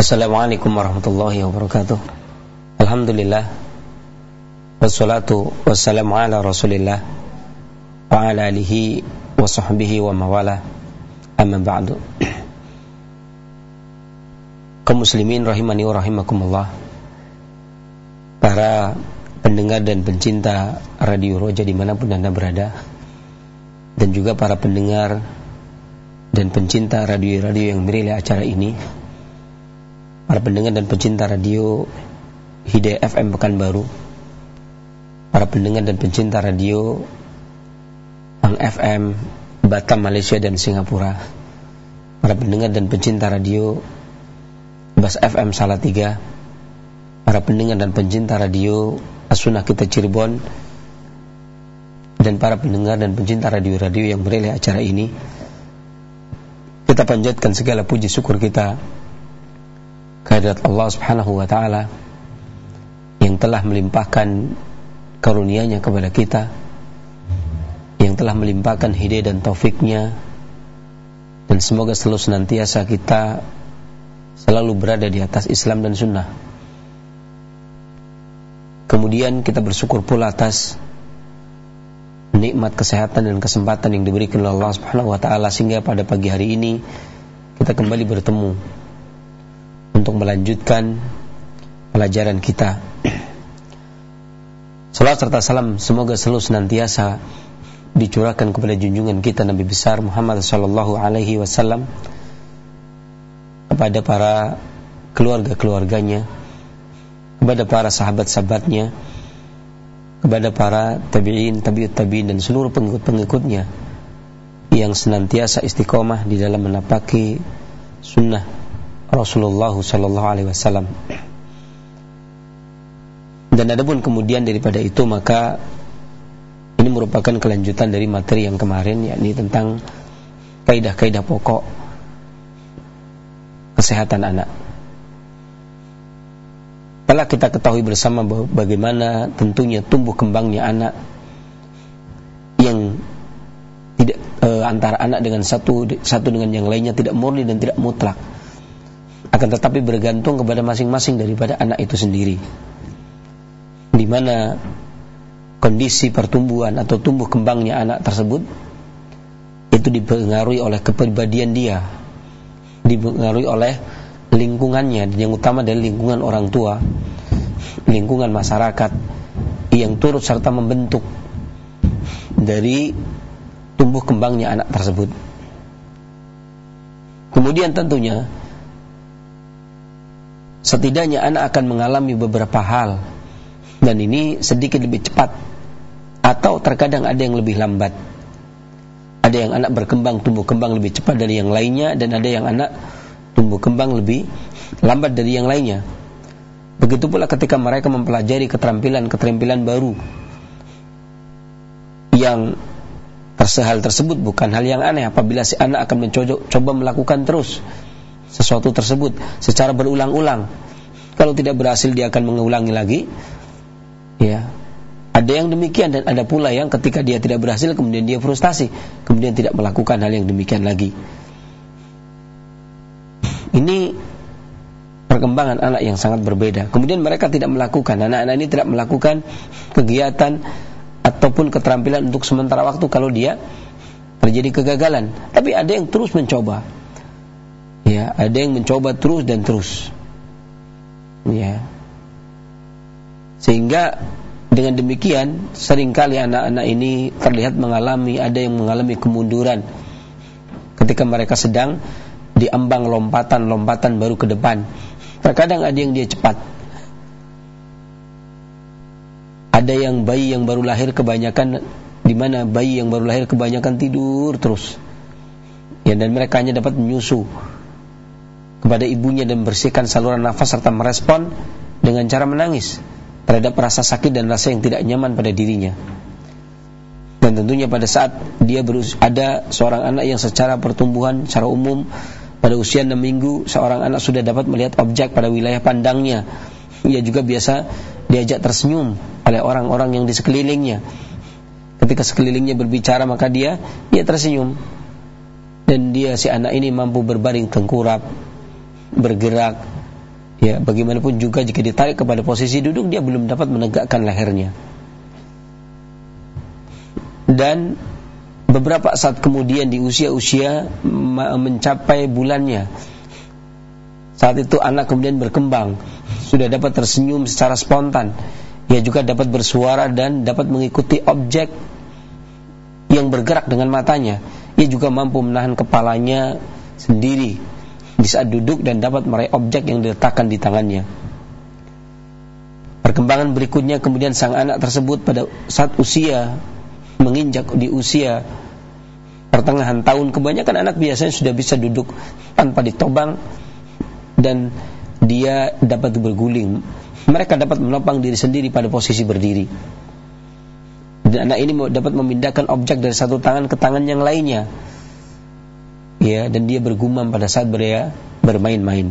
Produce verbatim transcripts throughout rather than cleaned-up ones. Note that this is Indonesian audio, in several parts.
Assalamualaikum warahmatullahi wabarakatuh. Alhamdulillah, wassalatu wassalamu ala rasulillah wa ala alihi wa sahbihi wa mawala, amma ba'du. Kaum muslimin rahimani wa rahimakumullah, para pendengar dan pencinta Radio Roja dimanapun Anda berada, dan juga para pendengar dan pencinta radio-radio yang merilis acara ini, para pendengar dan pencinta radio Hidayah F M Pekanbaru, para pendengar dan pencinta radio Ang F M Batam Malaysia dan Singapura, para pendengar dan pencinta radio Bas F M Salatiga, para pendengar dan pencinta radio As-Sunnah Kita Cirebon, dan para pendengar dan pencinta radio-radio yang merilis acara ini. Kita panjatkan segala puji syukur kita kehadirat Allah Subhanahu wa ta'ala yang telah melimpahkan karunia-Nya kepada kita, yang telah melimpahkan hidayah dan taufiknya, dan semoga selalu senantiasa kita selalu berada di atas Islam dan Sunnah. Kemudian kita bersyukur pula atas nikmat kesehatan dan kesempatan yang diberikan oleh Allah Subhanahu wa ta'ala sehingga pada pagi hari ini kita kembali bertemu untuk melanjutkan pelajaran kita. Salawat serta salam semoga selalu senantiasa dicurahkan kepada junjungan kita Nabi besar Muhammad sallallahu alaihi wasallam, kepada para keluarga-keluarganya, kepada para sahabat-sahabatnya, kepada para tabi'in, tabi'ut tabi'in, dan seluruh pengikut-pengikutnya yang senantiasa istiqomah di dalam menapaki sunnah Rasulullah sallallahu alaihi wasallam. Dan adapun kemudian daripada itu, maka ini merupakan kelanjutan dari materi yang kemarin, yakni tentang kaidah-kaidah pokok kesehatan anak. Telah kita ketahui bersama bagaimana tentunya tumbuh kembangnya anak yang tidak e, antara anak dengan satu satu dengan yang lainnya tidak murni dan tidak mutlak, akan tetapi bergantung kepada masing-masing daripada anak itu sendiri, di mana kondisi pertumbuhan atau tumbuh kembangnya anak tersebut itu dipengaruhi oleh kepribadian dia, dipengaruhi oleh lingkungannya, dan yang utama dari lingkungan orang tua, lingkungan masyarakat yang turut serta membentuk dari tumbuh kembangnya anak tersebut. Kemudian tentunya setidaknya anak akan mengalami beberapa hal, dan ini sedikit lebih cepat atau terkadang ada yang lebih lambat. Ada yang anak berkembang, tumbuh kembang lebih cepat dari yang lainnya, dan ada yang anak tumbuh kembang lebih lambat dari yang lainnya. Begitu pula ketika mereka mempelajari keterampilan-keterampilan baru, yang hal tersebut bukan hal yang aneh apabila si anak akan mencoba coba melakukan terus sesuatu tersebut secara berulang-ulang. Kalau tidak berhasil dia akan mengulangi lagi. Ya, ada yang demikian, dan ada pula yang ketika dia tidak berhasil kemudian dia frustasi, kemudian tidak melakukan hal yang demikian lagi. Ini perkembangan anak yang sangat berbeda. Kemudian mereka tidak melakukan, anak-anak ini tidak melakukan kegiatan ataupun keterampilan untuk sementara waktu kalau dia terjadi kegagalan. Tapi ada yang terus mencoba. Ya, ada yang mencoba terus dan terus. Ya. Sehingga dengan demikian seringkali anak-anak ini terlihat mengalami, ada yang mengalami kemunduran ketika mereka sedang diambang lompatan-lompatan baru ke depan. Terkadang ada yang dia cepat. Ada yang bayi yang baru lahir kebanyakan, di mana bayi yang baru lahir kebanyakan tidur terus. Ya, dan mereka hanya dapat menyusu kepada ibunya dan bersihkan saluran nafas serta merespon dengan cara menangis terhadap rasa sakit dan rasa yang tidak nyaman pada dirinya. Dan tentunya pada saat dia berus- ada seorang anak yang secara pertumbuhan secara umum pada usia enam minggu, seorang anak sudah dapat melihat objek pada wilayah pandangnya. Ia juga biasa diajak tersenyum oleh orang-orang yang di sekelilingnya. Ketika sekelilingnya berbicara, maka dia dia tersenyum. Dan dia, si anak ini mampu berbaring tengkurap, bergerak, Ya, bagaimanapun juga jika ditarik kepada posisi duduk, dia belum dapat menegakkan lehernya. Dan beberapa saat kemudian di usia-usia mencapai bulannya, saat itu anak kemudian berkembang, sudah dapat tersenyum secara spontan. Ia juga dapat bersuara dan dapat mengikuti objek yang bergerak dengan matanya. Ia juga mampu menahan kepalanya sendiri di saat duduk dan dapat meraih objek yang diletakkan di tangannya. Perkembangan berikutnya kemudian sang anak tersebut pada saat usia menginjak di usia pertengahan tahun, kebanyakan anak biasanya sudah bisa duduk tanpa ditopang dan dia dapat berguling. Mereka dapat menopang diri sendiri pada posisi berdiri. Dan anak ini dapat memindahkan objek dari satu tangan ke tangan yang lainnya. Ya, dan dia bergumam pada saat dia bermain-main.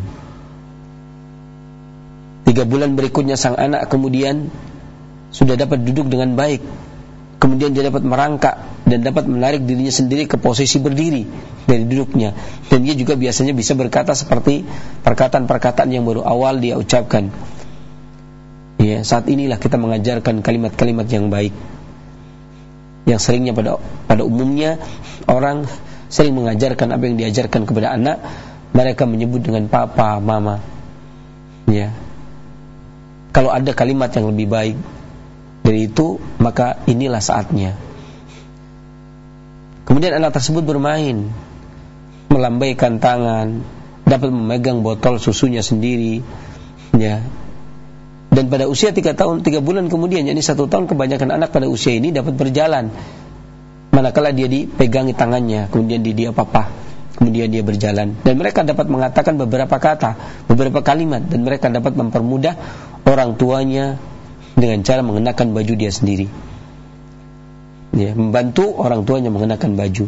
Tiga bulan berikutnya sang anak kemudian sudah dapat duduk dengan baik. Kemudian dia dapat merangkak dan dapat menarik dirinya sendiri ke posisi berdiri dari duduknya. Dan dia juga biasanya bisa berkata seperti perkataan-perkataan yang baru awal dia ucapkan. Ya, saat inilah kita mengajarkan kalimat-kalimat yang baik. Yang seringnya pada pada umumnya orang sering mengajarkan apa yang diajarkan kepada anak, mereka menyebut dengan papa, mama. Ya. Kalau ada kalimat yang lebih baik dari itu, maka inilah saatnya. Kemudian anak tersebut bermain, melambaikan tangan, dapat memegang botol susunya sendiri. Ya. Dan pada usia tiga tahun, tiga bulan kemudian, yakni satu tahun, kebanyakan anak pada usia ini dapat berjalan. Manakala dia dipegangi tangannya, kemudian di dia papa, kemudian dia berjalan, dan mereka dapat mengatakan beberapa kata, beberapa kalimat, dan mereka dapat mempermudah orang tuanya dengan cara mengenakan baju dia sendiri. Ya, membantu orang tuanya mengenakan baju.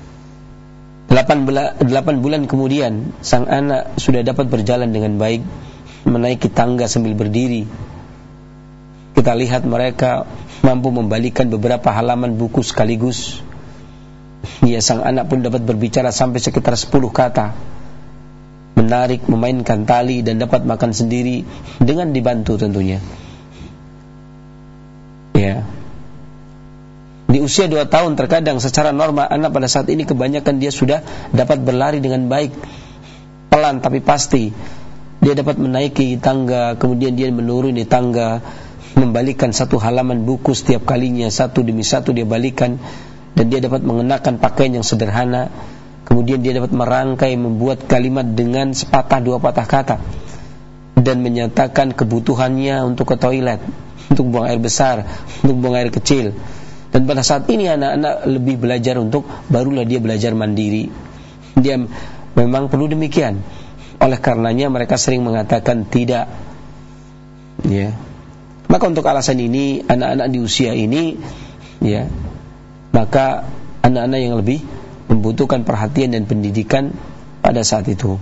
Delapan bulan kemudian, sang anak sudah dapat berjalan dengan baik, menaiki tangga sambil berdiri. Kita lihat mereka mampu membalikan beberapa halaman buku sekaligus. Ya, sang anak pun dapat berbicara sampai sekitar sepuluh kata, menarik, memainkan tali, dan dapat makan sendiri dengan dibantu tentunya. Ya. Di usia dua tahun terkadang secara normal anak pada saat ini kebanyakan dia sudah dapat berlari dengan baik, pelan tapi pasti. Dia dapat menaiki tangga, kemudian dia menuruni tangga, membalikan satu halaman buku setiap kalinya, satu demi satu dia balikan, dan dia dapat mengenakan pakaian yang sederhana. Kemudian dia dapat merangkai, membuat kalimat dengan sepatah dua patah kata, dan menyatakan kebutuhannya untuk ke toilet, untuk buang air besar, untuk buang air kecil. Dan pada saat ini anak-anak lebih belajar untuk, barulah dia belajar mandiri. Dia memang perlu demikian. Oleh karenanya mereka sering mengatakan tidak. Ya. Maka untuk alasan ini, anak-anak di usia ini, ya, maka anak-anak yang lebih membutuhkan perhatian dan pendidikan pada saat itu.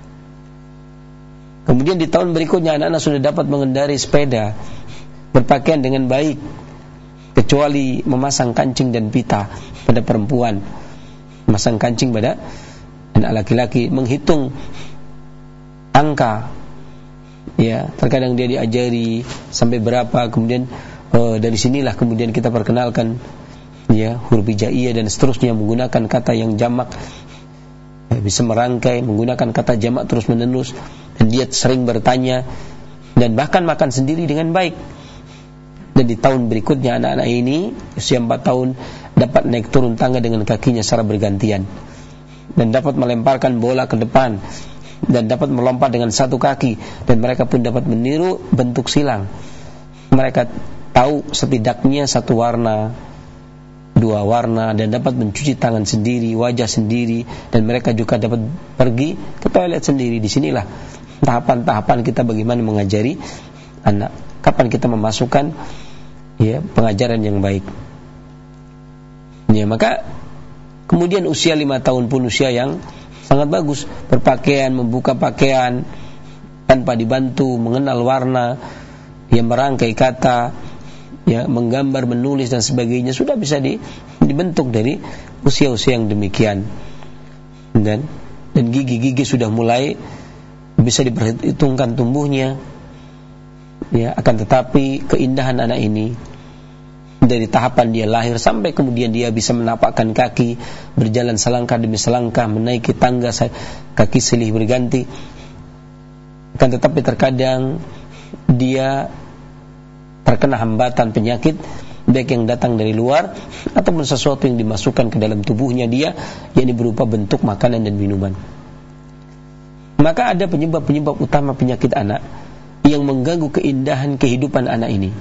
Kemudian di tahun berikutnya anak-anak sudah dapat mengendari sepeda, berpakaian dengan baik, kecuali memasang kancing dan pita pada perempuan, memasang kancing pada anak laki-laki, menghitung angka. Ya, terkadang dia diajari sampai berapa, kemudian uh, dari sinilah kemudian kita perkenalkan ya huruf hijaiyah dan seterusnya, menggunakan kata yang jamak, ya, bisa merangkai menggunakan kata jamak terus menerus, dan dia sering bertanya dan bahkan makan sendiri dengan baik. Dan di tahun berikutnya anak-anak ini usia empat tahun dapat naik turun tangga dengan kakinya secara bergantian, dan dapat melemparkan bola ke depan, dan dapat melompat dengan satu kaki, dan mereka pun dapat meniru bentuk silang. Mereka tahu setidaknya satu warna, dua warna, dan dapat mencuci tangan sendiri, wajah sendiri, dan mereka juga dapat pergi ke toilet sendiri. Di sinilah tahapan-tahapan kita bagaimana mengajari anak, kapan kita memasukkan ya pengajaran yang baik. Ya, maka kemudian usia lima tahun pun usia yang sangat bagus, berpakaian, membuka pakaian tanpa dibantu, mengenal warna, ya merangkai kata, ya menggambar, menulis dan sebagainya, sudah bisa di, dibentuk dari usia-usia yang demikian. Dan dan gigi-gigi sudah mulai bisa diperhitungkan tumbuhnya, ya, akan tetapi keindahan anak ini dari tahapan dia lahir sampai kemudian dia bisa menapakkan kaki, berjalan selangkah demi selangkah, menaiki tangga kaki silih berganti, akan tetapi terkadang dia terkena hambatan penyakit, baik yang datang dari luar ataupun sesuatu yang dimasukkan ke dalam tubuhnya dia, yakni berupa bentuk makanan dan minuman. Maka ada penyebab-penyebab utama penyakit anak yang mengganggu keindahan kehidupan anak ini.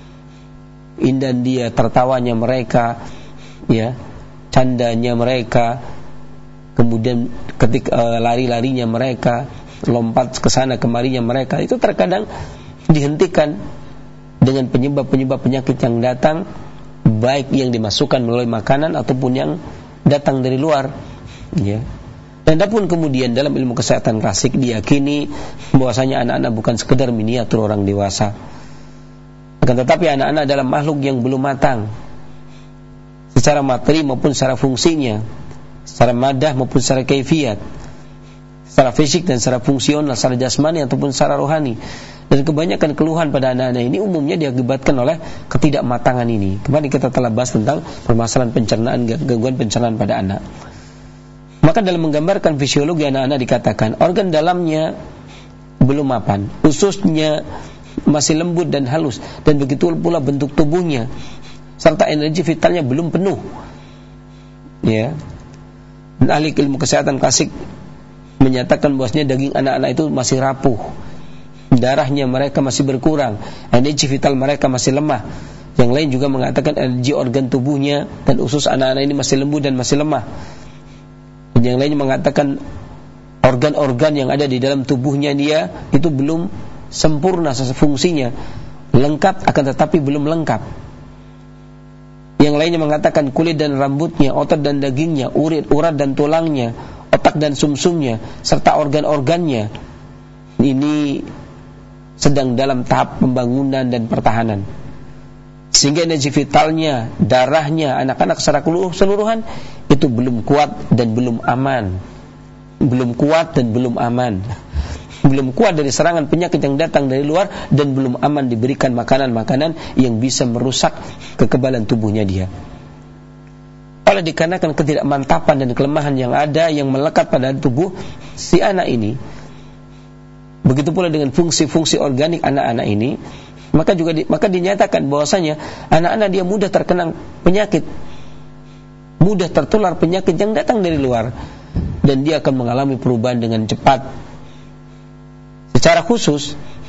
Indah dia, tertawanya mereka, ya, candanya mereka, kemudian ketika uh, lari-larinya mereka, lompat ke sana kemarinya mereka, itu terkadang dihentikan dengan penyebab-penyebab penyakit yang datang, baik yang dimasukkan melalui makanan ataupun yang datang dari luar, ya. Dan adapun kemudian dalam ilmu kesehatan klasik diyakini bahwasanya anak-anak bukan sekedar miniatur orang dewasa, akan tetapi anak-anak adalah makhluk yang belum matang secara materi maupun secara fungsinya, secara madah maupun secara kaifiyat, secara fisik dan secara fungsional, secara jasmani ataupun secara rohani. Dan kebanyakan keluhan pada anak-anak ini umumnya diakibatkan oleh ketidakmatangan ini. Kemarin kita telah bahas tentang permasalahan pencernaan, gangguan pencernaan pada anak. Maka dalam menggambarkan fisiologi anak-anak dikatakan organ dalamnya belum mapan, ususnya masih lembut dan halus, dan begitu pula bentuk tubuhnya serta energi vitalnya belum penuh, ya. Dan ahli ilmu kesehatan klasik menyatakan bahwasanya daging anak-anak itu masih rapuh, darahnya mereka masih berkurang, energi vital mereka masih lemah. Yang lain juga mengatakan energi organ tubuhnya dan usus anak-anak ini masih lembut dan masih lemah. Dan yang lain mengatakan organ-organ yang ada di dalam tubuhnya dia itu belum sempurna fungsinya, lengkap akan tetapi belum lengkap. Yang lainnya mengatakan kulit dan rambutnya, otot dan dagingnya, urat, urat dan tulangnya, otak dan sumsumnya, serta organ-organnya ini sedang dalam tahap pembangunan dan pertahanan, sehingga energi vitalnya, darahnya, anak-anak secara keseluruhan itu belum kuat dan belum aman, belum kuat dan belum aman, belum kuat dari serangan penyakit yang datang dari luar, dan belum aman diberikan makanan-makanan yang bisa merusak kekebalan tubuhnya dia. Oleh dikarenakan ketidakmantapan dan kelemahan yang ada yang melekat pada tubuh si anak ini, begitu pula dengan fungsi-fungsi organik anak-anak ini, maka juga di, maka dinyatakan bahwasanya anak-anak dia mudah terkena penyakit, mudah tertular penyakit yang datang dari luar, dan dia akan mengalami perubahan dengan cepat. Secara khusus,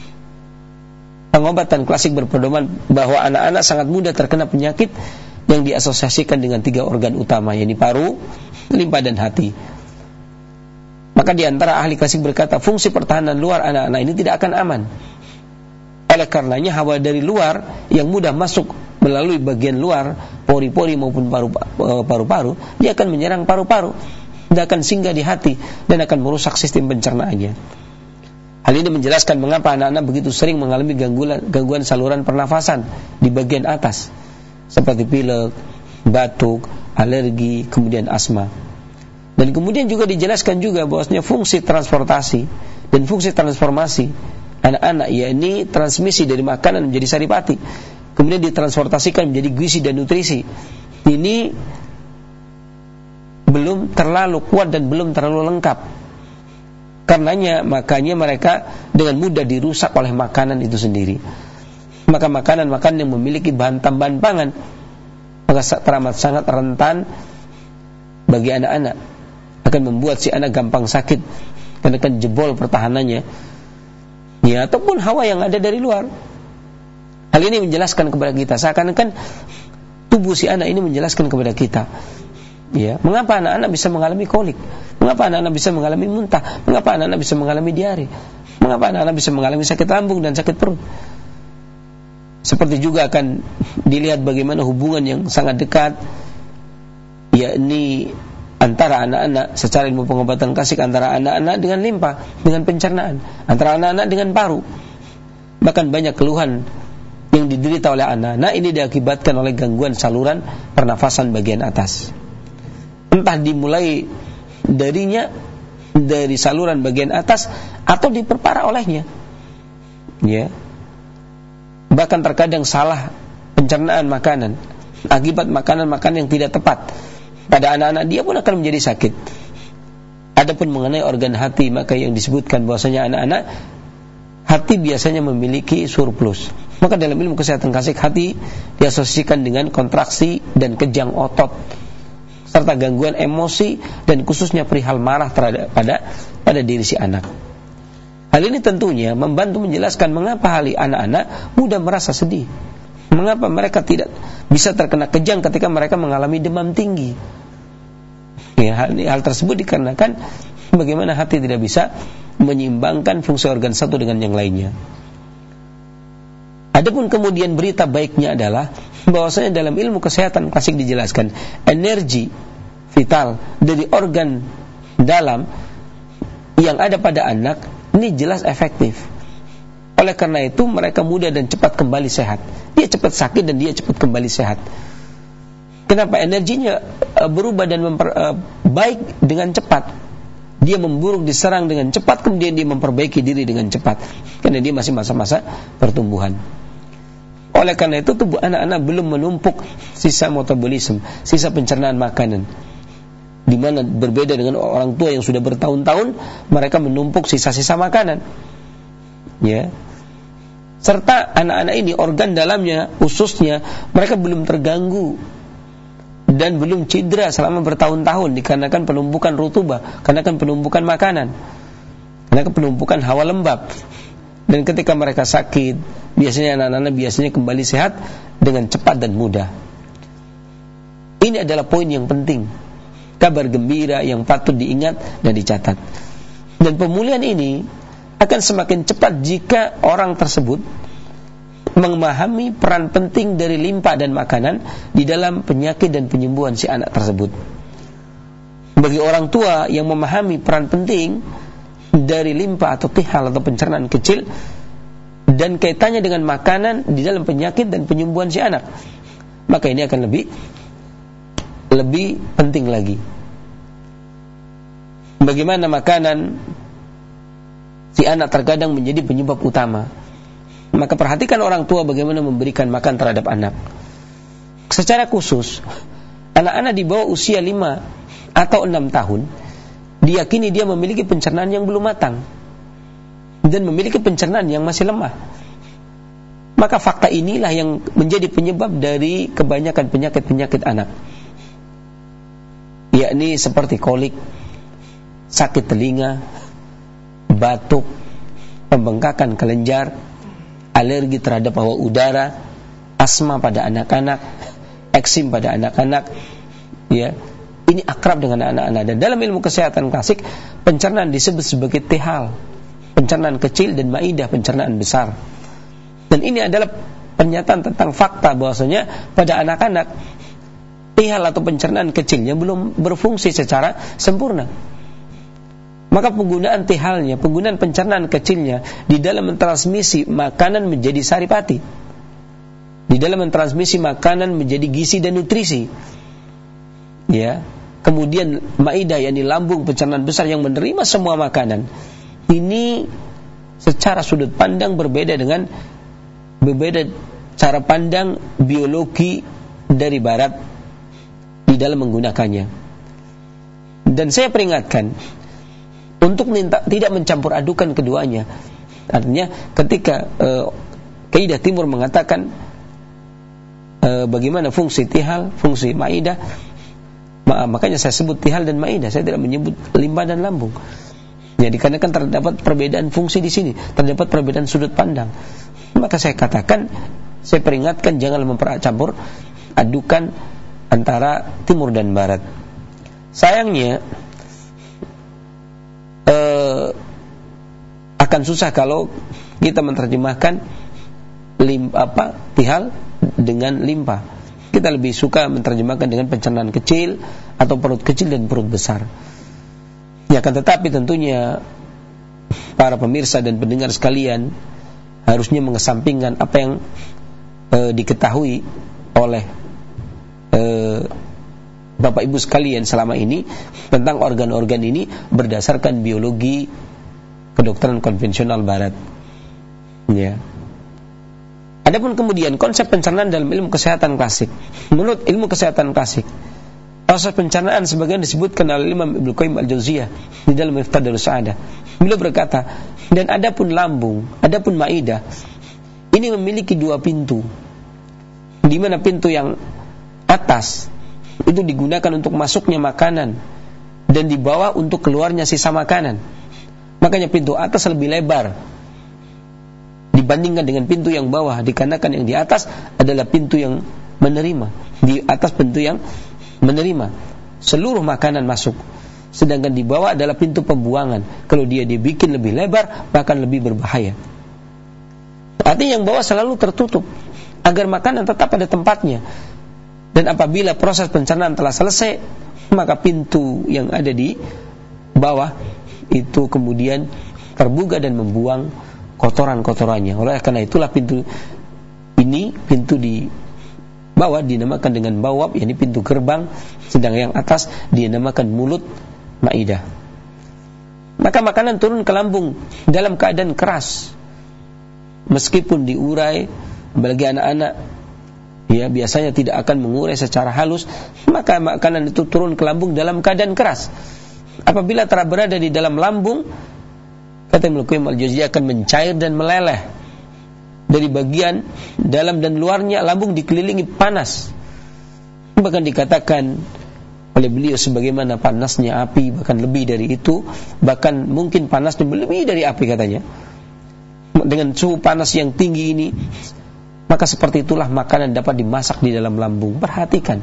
pengobatan klasik berpedoman bahwa anak-anak sangat mudah terkena penyakit yang diasosiasikan dengan tiga organ utama, yaitu paru, limpa dan hati. Maka di antara ahli klasik berkata fungsi pertahanan luar anak-anak ini tidak akan aman. Oleh karenanya hawa dari luar yang mudah masuk melalui bagian luar, pori-pori maupun paru-paru, dia akan menyerang paru-paru, dia akan singgah di hati dan akan merusak sistem pencernaannya. Hal ini menjelaskan mengapa anak-anak begitu sering mengalami gangguan, gangguan saluran pernafasan di bagian atas, seperti pilek, batuk, alergi, kemudian asma. Dan kemudian juga dijelaskan juga bahwasanya fungsi transportasi dan fungsi transformasi anak-anak, yakni transmisi dari makanan menjadi saripati, kemudian ditransportasikan menjadi gizi dan nutrisi, ini belum terlalu kuat dan belum terlalu lengkap. Karenanya makanya mereka dengan mudah dirusak oleh makanan itu sendiri. Maka makanan-makanan yang memiliki bahan tambahan pangan maka teramat sangat rentan bagi anak-anak, akan membuat si anak gampang sakit karena akan jebol pertahanannya, ya, ataupun hawa yang ada dari luar. Hal ini menjelaskan kepada kita, seakan-akan tubuh si anak ini menjelaskan kepada kita, ya, mengapa anak-anak bisa mengalami kolik, mengapa anak-anak bisa mengalami muntah, mengapa anak-anak bisa mengalami diare, mengapa anak-anak bisa mengalami sakit lambung dan sakit perut. Seperti juga akan dilihat bagaimana hubungan yang sangat dekat, yakni antara anak-anak secara ilmu pengobatan klasik, antara anak-anak dengan limpa, dengan pencernaan, antara anak-anak dengan paru. Bahkan banyak keluhan yang diderita oleh anak-anak ini diakibatkan oleh gangguan saluran pernafasan bagian atas. Entah dimulai darinya dari saluran bagian atas atau diperparah olehnya. Ya. Bahkan terkadang salah pencernaan makanan akibat makanan-makanan yang tidak tepat pada anak-anak, dia pun akan menjadi sakit. Adapun mengenai organ hati, maka yang disebutkan bahwasanya anak-anak hati biasanya memiliki surplus. Maka dalam ilmu kesehatan klasik, hati diasosiasikan dengan kontraksi dan kejang otot serta gangguan emosi dan khususnya perihal marah terhadap pada pada diri si anak. Hal ini tentunya membantu menjelaskan mengapa hal anak-anak mudah merasa sedih. Mengapa mereka tidak bisa terkena kejang ketika mereka mengalami demam tinggi. Ya, hal, hal tersebut dikarenakan bagaimana hati tidak bisa menyeimbangkan fungsi organ satu dengan yang lainnya. Adapun kemudian berita baiknya adalah bahwasanya dalam ilmu kesehatan klasik dijelaskan energi vital dari organ dalam yang ada pada anak ini jelas efektif. Oleh karena itu mereka mudah dan cepat kembali sehat. Dia cepat sakit dan dia cepat kembali sehat. Kenapa? Energinya uh, berubah dan memper, uh, baik dengan cepat. Dia memburuk, diserang dengan cepat, kemudian dia memperbaiki diri dengan cepat. Karena dia masih masa-masa pertumbuhan. Oleh karena itu tubuh anak-anak belum menumpuk sisa metabolisme, sisa pencernaan makanan. Di mana berbeda dengan orang tua yang sudah bertahun-tahun mereka menumpuk sisa-sisa makanan. Ya. Serta anak-anak ini organ dalamnya, ususnya mereka belum terganggu dan belum cedera selama bertahun-tahun dikarenakan penumpukan rutubah, karena kan penumpukan makanan, karena penumpukan hawa lembab. Dan ketika mereka sakit, biasanya anak-anak biasanya kembali sehat dengan cepat dan mudah. Ini adalah poin yang penting, kabar gembira yang patut diingat dan dicatat. Dan pemulihan ini akan semakin cepat jika orang tersebut memahami peran penting dari limpa dan makanan di dalam penyakit dan penyembuhan si anak tersebut. Bagi orang tua yang memahami peran penting dari limpa atau tihal atau pencernaan kecil dan kaitannya dengan makanan di dalam penyakit dan penyembuhan si anak, maka ini akan lebih lebih penting lagi. Bagaimana makanan si anak terkadang menjadi penyebab utama. Maka perhatikan orang tua bagaimana memberikan makan terhadap anak. Secara khusus, anak-anak di bawah usia lima atau enam tahun diyakini dia memiliki pencernaan yang belum matang dan memiliki pencernaan yang masih lemah. Maka fakta inilah yang menjadi penyebab dari kebanyakan penyakit-penyakit anak, yakni seperti kolik, sakit telinga, batuk, pembengkakan kelenjar, alergi terhadap hawa udara, asma pada anak-anak, eksim pada anak-anak. Ya, ini akrab dengan anak-anak. Dan dalam ilmu kesehatan klasik, pencernaan disebut sebagai tihal, pencernaan kecil, dan maidah, pencernaan besar. Dan ini adalah pernyataan tentang fakta bahwasanya pada anak-anak tihal atau pencernaan kecilnya belum berfungsi secara sempurna. Maka penggunaan tihalnya, penggunaan pencernaan kecilnya di dalam mentransmisi makanan menjadi saripati, di dalam mentransmisi makanan menjadi gizi dan nutrisi. Ya, kemudian maidah, yakni lambung pencernaan besar yang menerima semua makanan. Ini secara sudut pandang berbeda dengan berbeda cara pandang biologi dari barat di dalam menggunakannya. Dan saya peringatkan untuk minta, tidak mencampur adukan keduanya. Artinya ketika uh, kaidah timur mengatakan uh, bagaimana fungsi tihal, fungsi maidah, makanya saya sebut tihal dan maidah, saya tidak menyebut limpa dan lambung. Jadi karena kan terdapat perbedaan fungsi di sini, terdapat perbedaan sudut pandang. Maka saya katakan, saya peringatkan jangan mempercampur adukan antara timur dan barat. Sayangnya Uh, akan susah kalau kita menerjemahkan lim, apa, tihal dengan limpa. Kita lebih suka menerjemahkan dengan pencernaan kecil atau perut kecil dan perut besar. Ya, kan, tetapi tentunya para pemirsa dan pendengar sekalian harusnya mengesampingkan apa yang uh, diketahui oleh uh, Bapak Ibu sekalian selama ini tentang organ-organ ini berdasarkan biologi kedokteran konvensional barat. Ya. Adapun kemudian konsep pencernaan dalam ilmu kesehatan klasik. Menurut ilmu kesehatan klasik, proses pencernaan sebagaimana disebutkan oleh Imam Ibnu Qayyim Al-Jauziyah di dalam Miftah Darus Sa'adah. Beliau berkata, dan adapun lambung, adapun maidah, ini memiliki dua pintu. Di mana pintu yang atas itu digunakan untuk masuknya makanan dan di bawah untuk keluarnya sisa makanan. Makanya pintu atas lebih lebar dibandingkan dengan pintu yang bawah, dikarenakan yang di atas adalah pintu yang menerima, di atas pintu yang menerima seluruh makanan masuk, sedangkan di bawah adalah pintu pembuangan. Kalau dia dibikin lebih lebar, bahkan lebih berbahaya. Artinya yang bawah selalu tertutup agar makanan tetap pada tempatnya. Dan apabila proses pencernaan telah selesai, maka pintu yang ada di bawah itu kemudian terbuka dan membuang kotoran-kotorannya. Oleh karena itulah pintu ini, pintu di bawah dinamakan dengan bawab, yakni pintu gerbang, sedang yang atas dinamakan mulut maidah. Maka makanan turun ke lambung dalam keadaan keras, meskipun diurai, apalagi anak-anak ya biasanya tidak akan mengurai secara halus, maka makanan itu turun ke lambung dalam keadaan keras. Apabila telah berada di dalam lambung, kata Ibnu Qayyim Al-Jauziyah, akan mencair dan meleleh. Dari bagian dalam dan luarnya lambung dikelilingi panas. Bahkan dikatakan oleh beliau sebagaimana panasnya api, bahkan lebih dari itu, bahkan mungkin panasnya lebih dari api katanya. Dengan suhu panas yang tinggi ini, maka seperti itulah makanan dapat dimasak di dalam lambung. Perhatikan,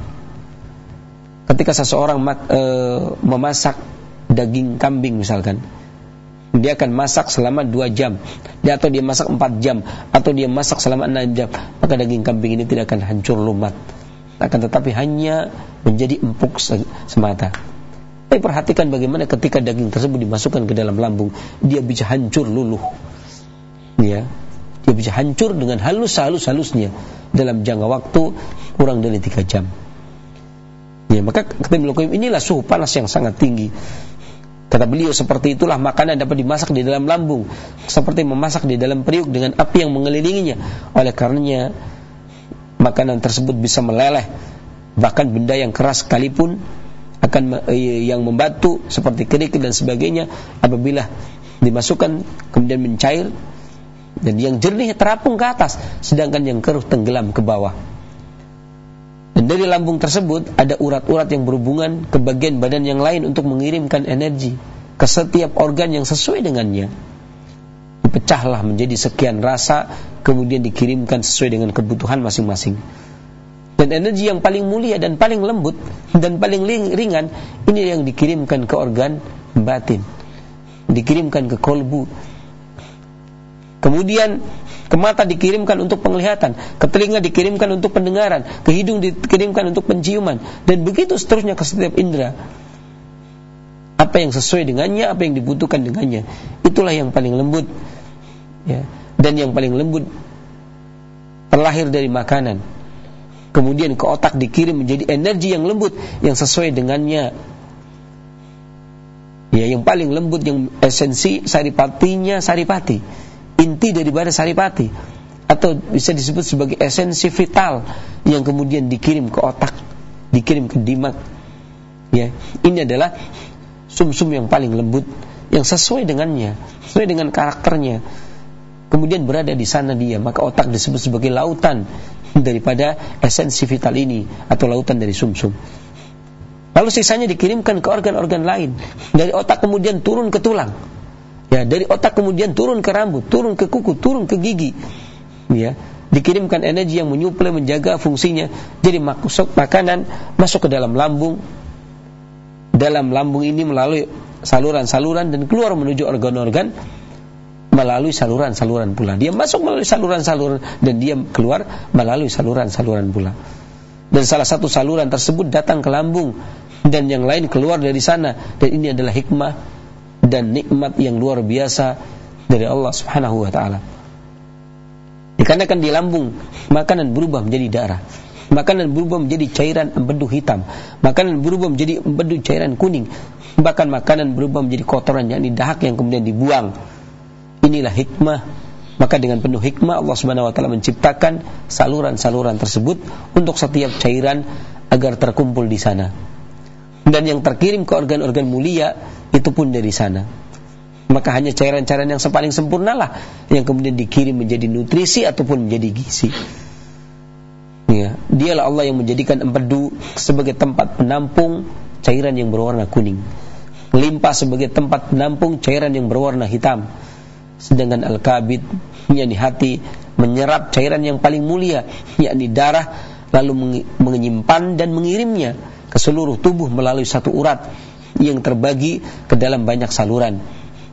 ketika seseorang e, memasak daging kambing misalkan, dia akan masak selama dua jam, dia, atau dia masak empat jam, atau dia masak selama enam jam, maka daging kambing ini tidak akan hancur lumat, akan tetapi hanya menjadi empuk semata. Tapi perhatikan bagaimana ketika daging tersebut dimasukkan ke dalam lambung, dia bisa hancur luluh. Ya, dia bisa hancur dengan halus-halus-halusnya dalam jangka waktu kurang dari tiga jam. Ya, maka kata Ibnu Qayyim, inilah suhu panas yang sangat tinggi. Kata beliau, seperti itulah makanan dapat dimasak di dalam lambung, seperti memasak di dalam periuk dengan api yang mengelilinginya. Oleh karenanya makanan tersebut bisa meleleh, bahkan benda yang keras sekalipun akan yang membatu seperti kerikil dan sebagainya, apabila dimasukkan kemudian mencair, dan yang jernih terapung ke atas, sedangkan yang keruh tenggelam ke bawah. Dan dari lambung tersebut ada urat-urat yang berhubungan ke bagian badan yang lain untuk mengirimkan energi ke setiap organ yang sesuai dengannya. Dipecahlah menjadi sekian rasa, kemudian dikirimkan sesuai dengan kebutuhan masing-masing. Dan energi yang paling mulia dan paling lembut dan paling ringan, ini yang dikirimkan ke organ batin, dikirimkan ke kolbu. Kemudian ke mata dikirimkan untuk penglihatan, ke telinga dikirimkan untuk pendengaran, ke hidung dikirimkan untuk penciuman, dan begitu seterusnya ke setiap indera. Apa yang sesuai dengannya, apa yang dibutuhkan dengannya, itulah yang paling lembut, ya. Dan yang paling lembut terlahir dari makanan. Kemudian ke otak dikirim menjadi energi yang lembut yang sesuai dengannya. Ya, yang paling lembut, yang esensi saripatinya saripati, inti daripada saripati, atau bisa disebut sebagai esensi vital yang kemudian dikirim ke otak, dikirim ke dimak. Ya, ini adalah sumsum yang paling lembut yang sesuai dengannya, sesuai dengan karakternya. Kemudian berada di sana dia, maka otak disebut sebagai lautan daripada esensi vital ini, atau lautan dari sumsum. Lalu sisanya dikirimkan ke organ-organ lain. Dari otak kemudian turun ke tulang. Ya, dari otak kemudian turun ke rambut, turun ke kuku, turun ke gigi. Ya, dikirimkan energi yang menyuplai, menjaga fungsinya. Jadi masuk makanan masuk ke dalam lambung. Dalam lambung ini melalui saluran-saluran dan keluar menuju organ-organ melalui saluran-saluran pula. Dia masuk melalui saluran-saluran dan dia keluar melalui saluran-saluran pula. Dan salah satu saluran tersebut datang ke lambung dan yang lain keluar dari sana. Dan ini adalah hikmah dan nikmat yang luar biasa dari Allah Subhanahu wa taala. Dikarenakan di lambung makanan berubah menjadi darah, makanan berubah menjadi cairan empedu hitam, makanan berubah menjadi empedu cairan kuning, bahkan makanan berubah menjadi kotoran, yakni dahak yang kemudian dibuang. inilah hikmah. Maka dengan penuh hikmah Allah Subhanahu wa taala menciptakan saluran-saluran tersebut untuk setiap cairan agar terkumpul di sana. Dan yang terkirim ke organ-organ mulia itu pun dari sana. Maka hanya cairan-cairan yang paling sempurnalah yang kemudian dikirim menjadi nutrisi ataupun menjadi gizi. Ya, dialah Allah yang menjadikan empedu sebagai tempat penampung cairan yang berwarna kuning, limpa sebagai tempat penampung cairan yang berwarna hitam. Sedangkan al-kabid, yakni hati, menyerap cairan yang paling mulia, yakni darah, lalu menyimpan dan mengirimnya ke seluruh tubuh melalui satu urat yang terbagi ke dalam banyak saluran.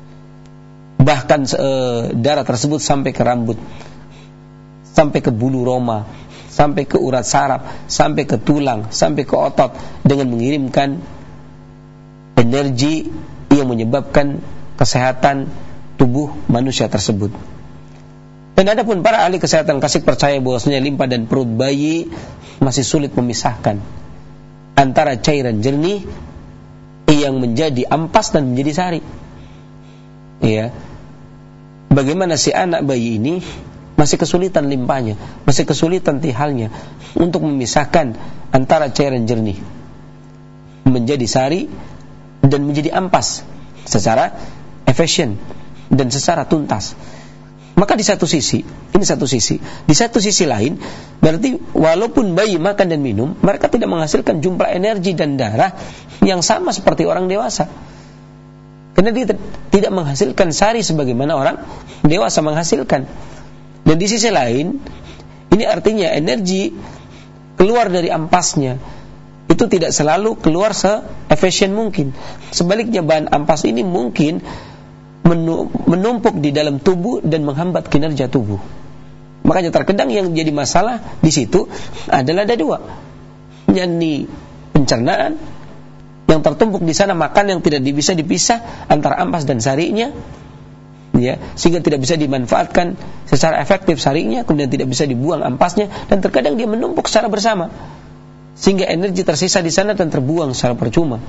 Bahkan e, darah tersebut sampai ke rambut, sampai ke bulu roma, sampai ke urat saraf, sampai ke tulang, sampai ke otot, dengan mengirimkan energi yang menyebabkan kesehatan tubuh manusia tersebut. Dan adapun para ahli kesehatan kasih percaya bahwasanya limpa dan perut bayi masih sulit memisahkan antara cairan jernih yang menjadi ampas dan menjadi sari. Ya. Bagaimana si anak bayi ini masih kesulitan limpanya, masih kesulitan tihalnya untuk memisahkan antara cairan jernih menjadi sari dan menjadi ampas secara efisien dan secara tuntas. Maka di satu sisi, ini satu sisi, di satu sisi lain, berarti walaupun bayi makan dan minum, mereka tidak menghasilkan jumlah energi dan darah yang sama seperti orang dewasa. Karena dia tidak menghasilkan sari sebagaimana orang dewasa menghasilkan. Dan di sisi lain, ini artinya energi keluar dari ampasnya itu tidak selalu keluar se-efisien mungkin. Sebaliknya bahan ampas ini mungkin menumpuk di dalam tubuh dan menghambat kinerja tubuh. Makanya terkadang yang jadi masalah di situ adalah ada dua, yakni pencernaan yang tertumpuk di sana, makan yang tidak bisa dipisah antara ampas dan sarinya, ya, sehingga tidak bisa dimanfaatkan secara efektif sarinya, kemudian tidak bisa dibuang ampasnya, dan terkadang dia menumpuk secara bersama, sehingga energi tersisa di sana dan terbuang secara percuma.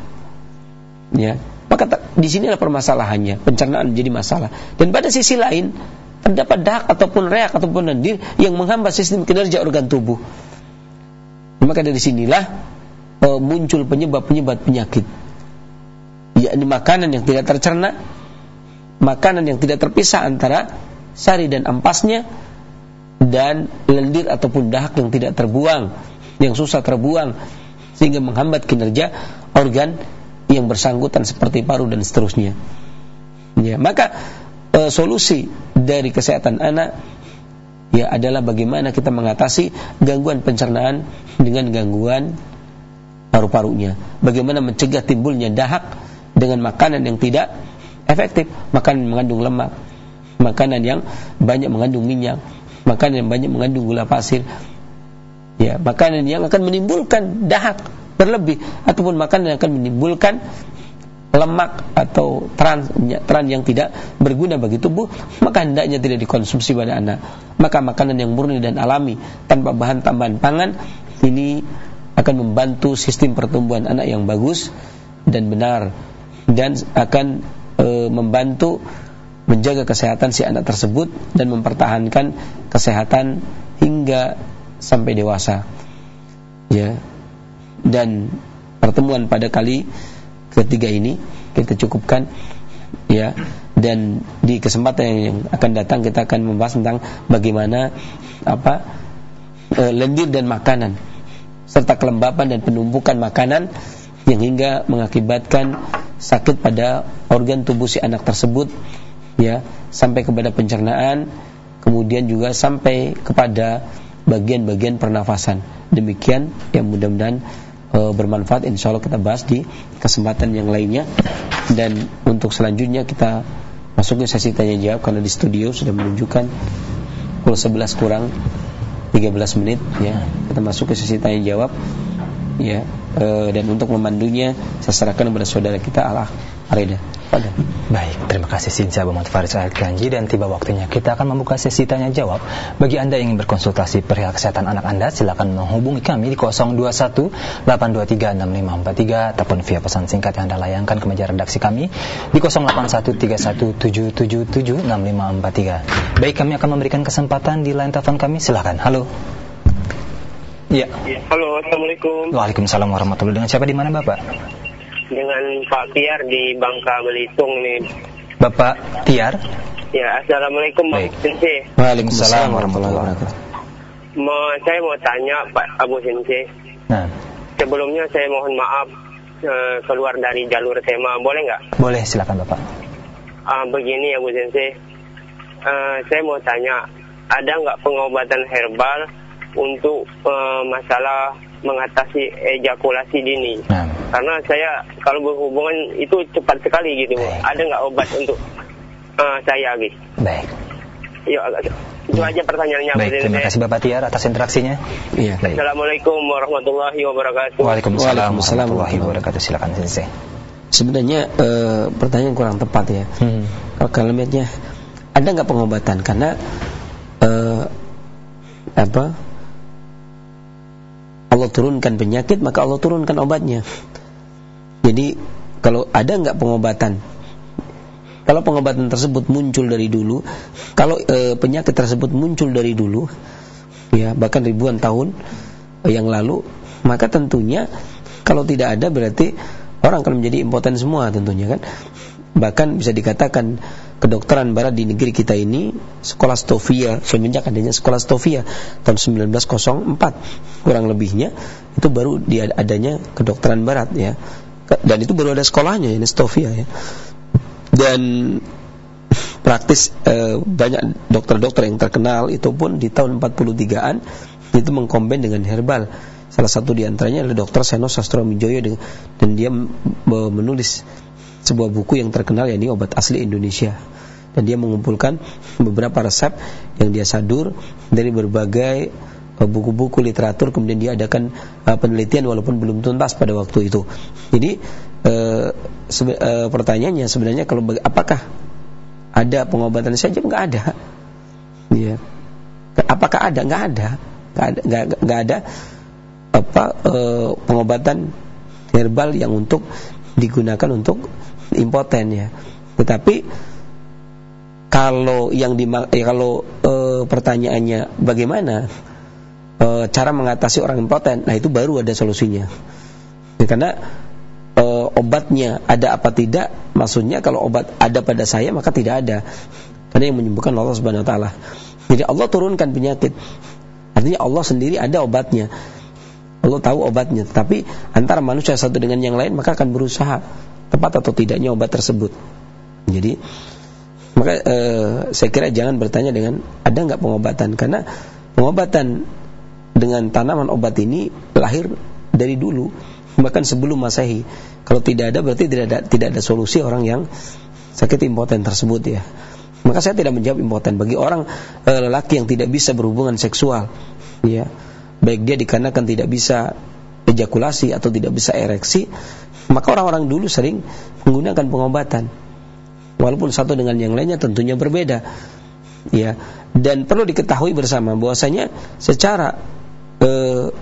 Ya, maka di sinilah permasalahannya, pencernaan menjadi masalah. Dan pada sisi lain terdapat dahak ataupun reak ataupun nandir yang menghambat sistem kinerja organ tubuh. Maka dari sinilah uh, muncul penyebab-penyebab penyakit, yakni makanan yang tidak tercerna, makanan yang tidak terpisah antara sari dan ampasnya, dan lendir ataupun dahak yang tidak terbuang, yang susah terbuang, sehingga menghambat kinerja organ yang bersangkutan seperti paru dan seterusnya. Ya, maka e, solusi dari kesehatan anak ya adalah bagaimana kita mengatasi gangguan pencernaan dengan gangguan paru-parunya. Bagaimana mencegah timbulnya dahak dengan makanan yang tidak efektif, makanan yang mengandung lemak, makanan yang banyak mengandung minyak, makanan yang banyak mengandung gula pasir. Ya, makanan yang akan menimbulkan dahak berlebih, ataupun makanan yang akan menimbulkan lemak atau trans, trans yang tidak berguna bagi tubuh, maka hendaknya tidak dikonsumsi pada anak. Maka makanan yang murni dan alami tanpa bahan tambahan pangan ini akan membantu sistem pertumbuhan anak yang bagus dan benar, dan akan e, membantu menjaga kesehatan si anak tersebut dan mempertahankan kesehatan hingga sampai dewasa. Ya. Dan pertemuan pada kali ketiga ini kita cukupkan, ya, dan di kesempatan yang akan datang kita akan membahas tentang bagaimana apa e, lendir dan makanan serta kelembapan dan penumpukan makanan yang hingga mengakibatkan sakit pada organ tubuh si anak tersebut, ya, sampai kepada pencernaan, kemudian juga sampai kepada bagian-bagian pernafasan. Demikian yang mudah-mudahan e, bermanfaat. Insyaallah kita bahas di kesempatan yang lainnya. Dan untuk selanjutnya kita masuk ke sesi tanya jawab, karena di studio sudah menunjukkan pukul sebelas kurang tiga belas menit, ya. Kita masuk ke sesi tanya jawab, ya. E, dan untuk memandunya saya serahkan kepada saudara kita Al-Areda. Pada. Baik, terima kasih Sinsa Muhammad Faris Al-Ganji, dan tiba waktunya kita akan membuka sesi tanya jawab. Bagi Anda yang ingin berkonsultasi perihal kesehatan anak Anda, silakan menghubungi kami di nol dua satu delapan dua tiga enam lima empat tiga ataupun via pesan singkat yang Anda layangkan ke meja redaksi kami di nol delapan satu tiga satu tujuh tujuh tujuh enam lima empat tiga. Baik, kami akan memberikan kesempatan di line telepon kami. Silakan. Halo. Ya. Halo, assalamualaikum. Waalaikumsalam warahmatullahi wabarakatuh. Dengan siapa, di mana Bapak? Dengan Pak Tiar di Bangka Belitung nih. Bapak Tiar? Ya, assalamualaikum Pak Sensei. Waalaikumsalam warahmatullahi wabarakatuh. Mau saya mau tanya Pak Abu Sensei. Nah. Sebelumnya saya mohon maaf uh, keluar dari jalur tema, boleh nggak? Boleh, silakan Bapak. Uh, begini Abu Sensei, uh, saya mau tanya, ada nggak pengobatan herbal untuk uh, masalah mengatasi ejakulasi dini? Nah. Karena saya kalau berhubungan itu cepat sekali gitu. Baik. Ada nggak obat untuk uh, saya gitu? Baik. Yuk, itu aja pertanyaannya. Baik, terima kasih Bapak Tiar atas interaksinya. Iya. Assalamualaikum warahmatullahi wabarakatuh. Waalaikumsalam warahmatullahi wabarakatuh. Silakan Sensei. Sebenarnya uh, pertanyaan kurang tepat ya. Hmm. Kalau kalimatnya ada nggak pengobatan? Karena uh, apa? Allah turunkan penyakit, maka Allah turunkan obatnya. Jadi kalau ada nggak pengobatan? Kalau pengobatan tersebut muncul dari dulu, kalau e, penyakit tersebut muncul dari dulu, ya bahkan ribuan tahun yang lalu, maka tentunya kalau tidak ada berarti orang akan menjadi impoten semua tentunya kan. Bahkan bisa dikatakan kedokteran barat di negeri kita ini, sekolah Stovia, semenjak adanya sekolah Stovia tahun sembilan belas nol empat kurang lebihnya, itu baru dia adanya kedokteran barat ya. Dan itu baru ada sekolahnya ini Stovia ya. Dan praktis eh, banyak dokter-dokter yang terkenal itu pun di tahun empat puluh tigaan itu mengkombin dengan herbal. Salah satu di antaranya adalah Dokter Seno Sastromijoyo, dan dia menulis sebuah buku yang terkenal, yakni Obat Asli Indonesia, dan dia mengumpulkan beberapa resep yang dia sadur dari berbagai uh, buku-buku literatur, kemudian dia adakan uh, penelitian walaupun belum tuntas pada waktu itu. Jadi uh, sebe- uh, pertanyaannya sebenarnya kalau bagi, apakah ada pengobatan saja? Enggak ada. Ya. Apakah ada? Enggak ada. Enggak ada, enggak, enggak ada apa uh, pengobatan herbal yang untuk digunakan untuk impoten ya. Tetapi kalau yang di ya kalau e, pertanyaannya bagaimana e, cara mengatasi orang impoten, nah itu baru ada solusinya. Ya, karena e, obatnya ada apa tidak, maksudnya kalau obat ada pada saya maka tidak ada. Karena yang menyembuhkan Allah Subhanahu wa taala. Jadi Allah turunkan penyakit. Artinya Allah sendiri ada obatnya. Allah tahu obatnya, tetapi antara manusia satu dengan yang lain maka akan berusaha tepat atau tidaknya obat tersebut. Jadi maka eh, saya kira jangan bertanya dengan ada nggak pengobatan, karena pengobatan dengan tanaman obat ini lahir dari dulu, bahkan sebelum Masehi. Kalau tidak ada berarti tidak ada tidak ada solusi orang yang sakit impoten tersebut ya. Maka saya tidak menjawab impoten bagi orang eh, lelaki yang tidak bisa berhubungan seksual ya. Baik dia dikarenakan tidak bisa ejakulasi atau tidak bisa ereksi, maka orang-orang dulu sering menggunakan pengobatan. Walaupun satu dengan yang lainnya tentunya berbeda. Ya, dan perlu diketahui bersama bahwasanya secara eh,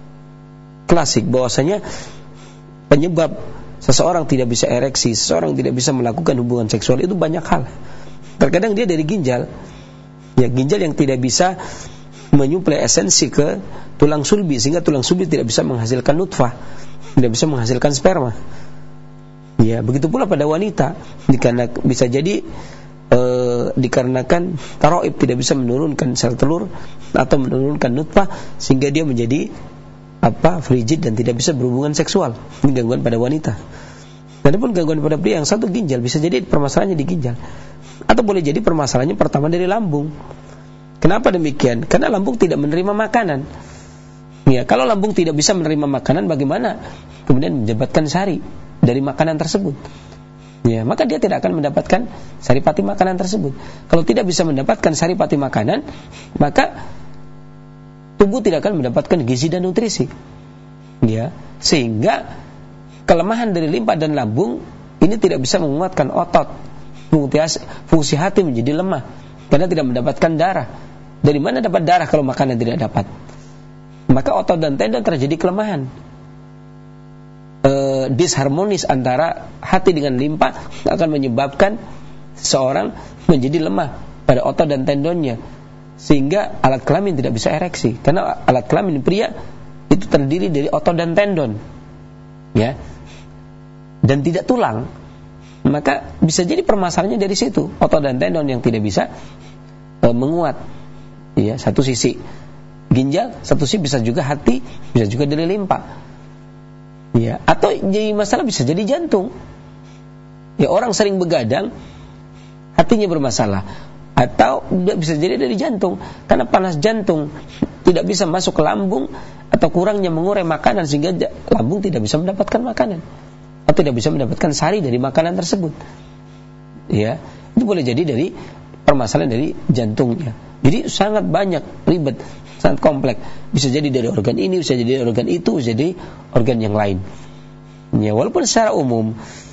klasik bahwasanya penyebab seseorang tidak bisa ereksi, seseorang tidak bisa melakukan hubungan seksual itu banyak hal. Terkadang dia dari ginjal. Ya, ginjal yang tidak bisa menyuplai esensi ke tulang sulbi, sehingga tulang sulbi tidak bisa menghasilkan nutfah, tidak bisa menghasilkan sperma. Ya, begitu pula pada wanita, dikarenakan bisa jadi e, dikarenakan taroib tidak bisa menurunkan sel telur atau menurunkan nutfah, sehingga dia menjadi apa frigid dan tidak bisa berhubungan seksual. Ini gangguan pada wanita. Adapun gangguan pada pria yang satu ginjal, bisa jadi permasalahannya di ginjal, atau boleh jadi permasalahannya pertama dari lambung. Kenapa demikian? Karena lambung tidak menerima makanan. Ya, kalau lambung tidak bisa menerima makanan, bagaimana kemudian mendapatkan sari dari makanan tersebut? Ya, maka dia tidak akan mendapatkan saripati makanan tersebut. Kalau tidak bisa mendapatkan saripati makanan, maka tubuh tidak akan mendapatkan gizi dan nutrisi. Ya, sehingga kelemahan dari limpa dan lambung ini tidak bisa menguatkan otot. Fungsi hati menjadi lemah karena tidak mendapatkan darah. Dari mana dapat darah kalau makanan tidak dapat? Maka otot dan tendon terjadi kelemahan. E, disharmonis antara hati dengan limpa akan menyebabkan seorang menjadi lemah pada otot dan tendonnya, sehingga alat kelamin tidak bisa ereksi. Karena alat kelamin pria itu terdiri dari otot dan tendon, ya, dan tidak tulang. Maka bisa jadi permasalahannya dari situ, otot dan tendon yang tidak bisa e, menguat, ya, satu sisi ginjal, satu sisi bisa juga hati, bisa juga dari limpa, ya. Atau jadi masalah bisa jadi jantung, ya, orang sering begadang hatinya bermasalah, atau bisa jadi dari jantung karena panas jantung tidak bisa masuk ke lambung atau kurangnya mengurai makanan sehingga lambung tidak bisa mendapatkan makanan atau tidak bisa mendapatkan sari dari makanan tersebut, ya. Itu boleh jadi dari permasalahan dari jantungnya. Jadi sangat banyak, ribet, sangat kompleks. Bisa jadi dari organ ini, bisa jadi dari organ itu, bisa jadi organ yang lain, ya. Walaupun secara umum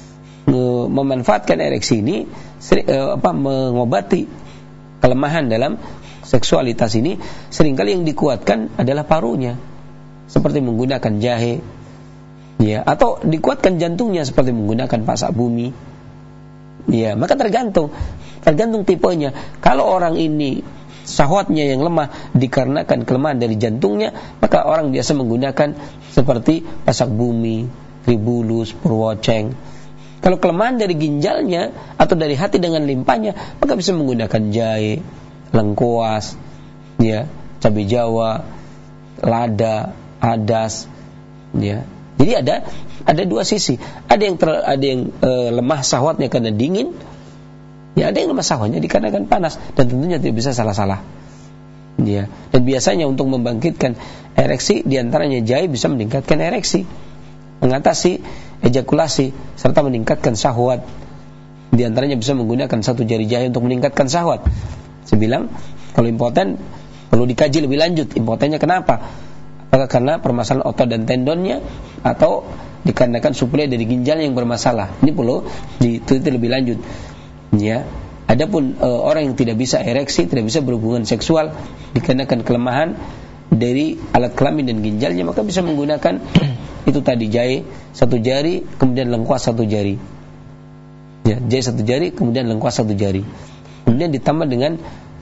memanfaatkan ereksi ini apa mengobati kelemahan dalam seksualitas ini, seringkali yang dikuatkan adalah parunya, seperti menggunakan jahe, ya, atau dikuatkan jantungnya seperti menggunakan pasak bumi, ya. Maka tergantung tergantung tipenya. Kalau orang ini syahwatnya yang lemah dikarenakan kelemahan dari jantungnya, maka orang biasa menggunakan seperti pasak bumi, tribulus, purwoceng. Kalau kelemahan dari ginjalnya atau dari hati dengan limpanya, maka bisa menggunakan jahe, lengkuas, ya, cabai Jawa, lada, adas, ya. Jadi ada ada dua sisi. Ada yang ter, ada yang e, lemah syahwatnya karena dingin, ya, ada yang lemah syahwatnya dikarenakan panas, dan tentunya tidak bisa salah-salah, ya. Dan biasanya untuk membangkitkan ereksi, diantaranya jahe bisa meningkatkan ereksi, mengatasi ejakulasi serta meningkatkan syahwat. Di antaranya bisa menggunakan satu jari jahe untuk meningkatkan syahwat. Saya bilang kalau impoten perlu dikaji lebih lanjut. Impotennya kenapa? Apakah karena permasalahan otot dan tendonnya atau dikarenakan suplai dari ginjal yang bermasalah? Ini perlu diteliti lebih lanjut, ya. Adapun e, orang yang tidak bisa ereksi, tidak bisa berhubungan seksual dikarenakan kelemahan dari alat kelamin dan ginjalnya, maka bisa menggunakan itu tadi jahe satu jari, kemudian lengkuas satu jari, ya, jahe satu jari, kemudian lengkuas satu jari, kemudian ditambah dengan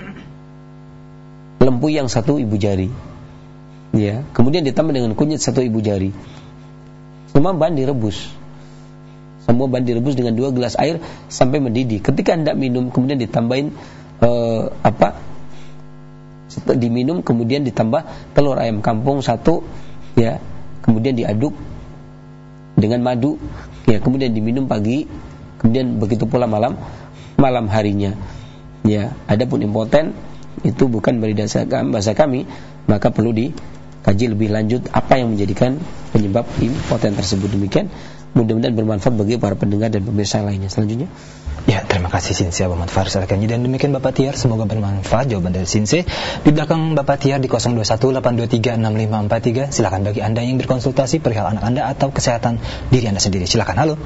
lempu yang satu ibu jari, ya, kemudian ditambah dengan kunyit satu ibu jari. Semua bahan direbus, semua bahan direbus dengan dua gelas air sampai mendidih. Ketika hendak minum, kemudian ditambahin uh, apa? diminum, kemudian ditambah telur ayam kampung satu, ya. Kemudian diaduk dengan madu, ya, kemudian diminum pagi, kemudian begitu pula malam malam harinya, ya. Adapun impoten itu bukan berdasarkan bahasa kami, maka perlu dikaji lebih lanjut apa yang menjadikan penyebab impoten tersebut. Demikian, mudah-mudahan bermanfaat bagi para pendengar dan pemirsa lainnya. Selanjutnya, ya, terima kasih Sinse Muhammad Faris Al-Kanji. Dan demikian Bapak Tiar, semoga bermanfaat jawaban dari Sinse. Di belakang Bapak Tiar di nol dua satu delapan dua tiga enam lima empat tiga. Silakan bagi Anda yang berkonsultasi perihal anak Anda atau kesehatan diri Anda sendiri. Silakan. Halo.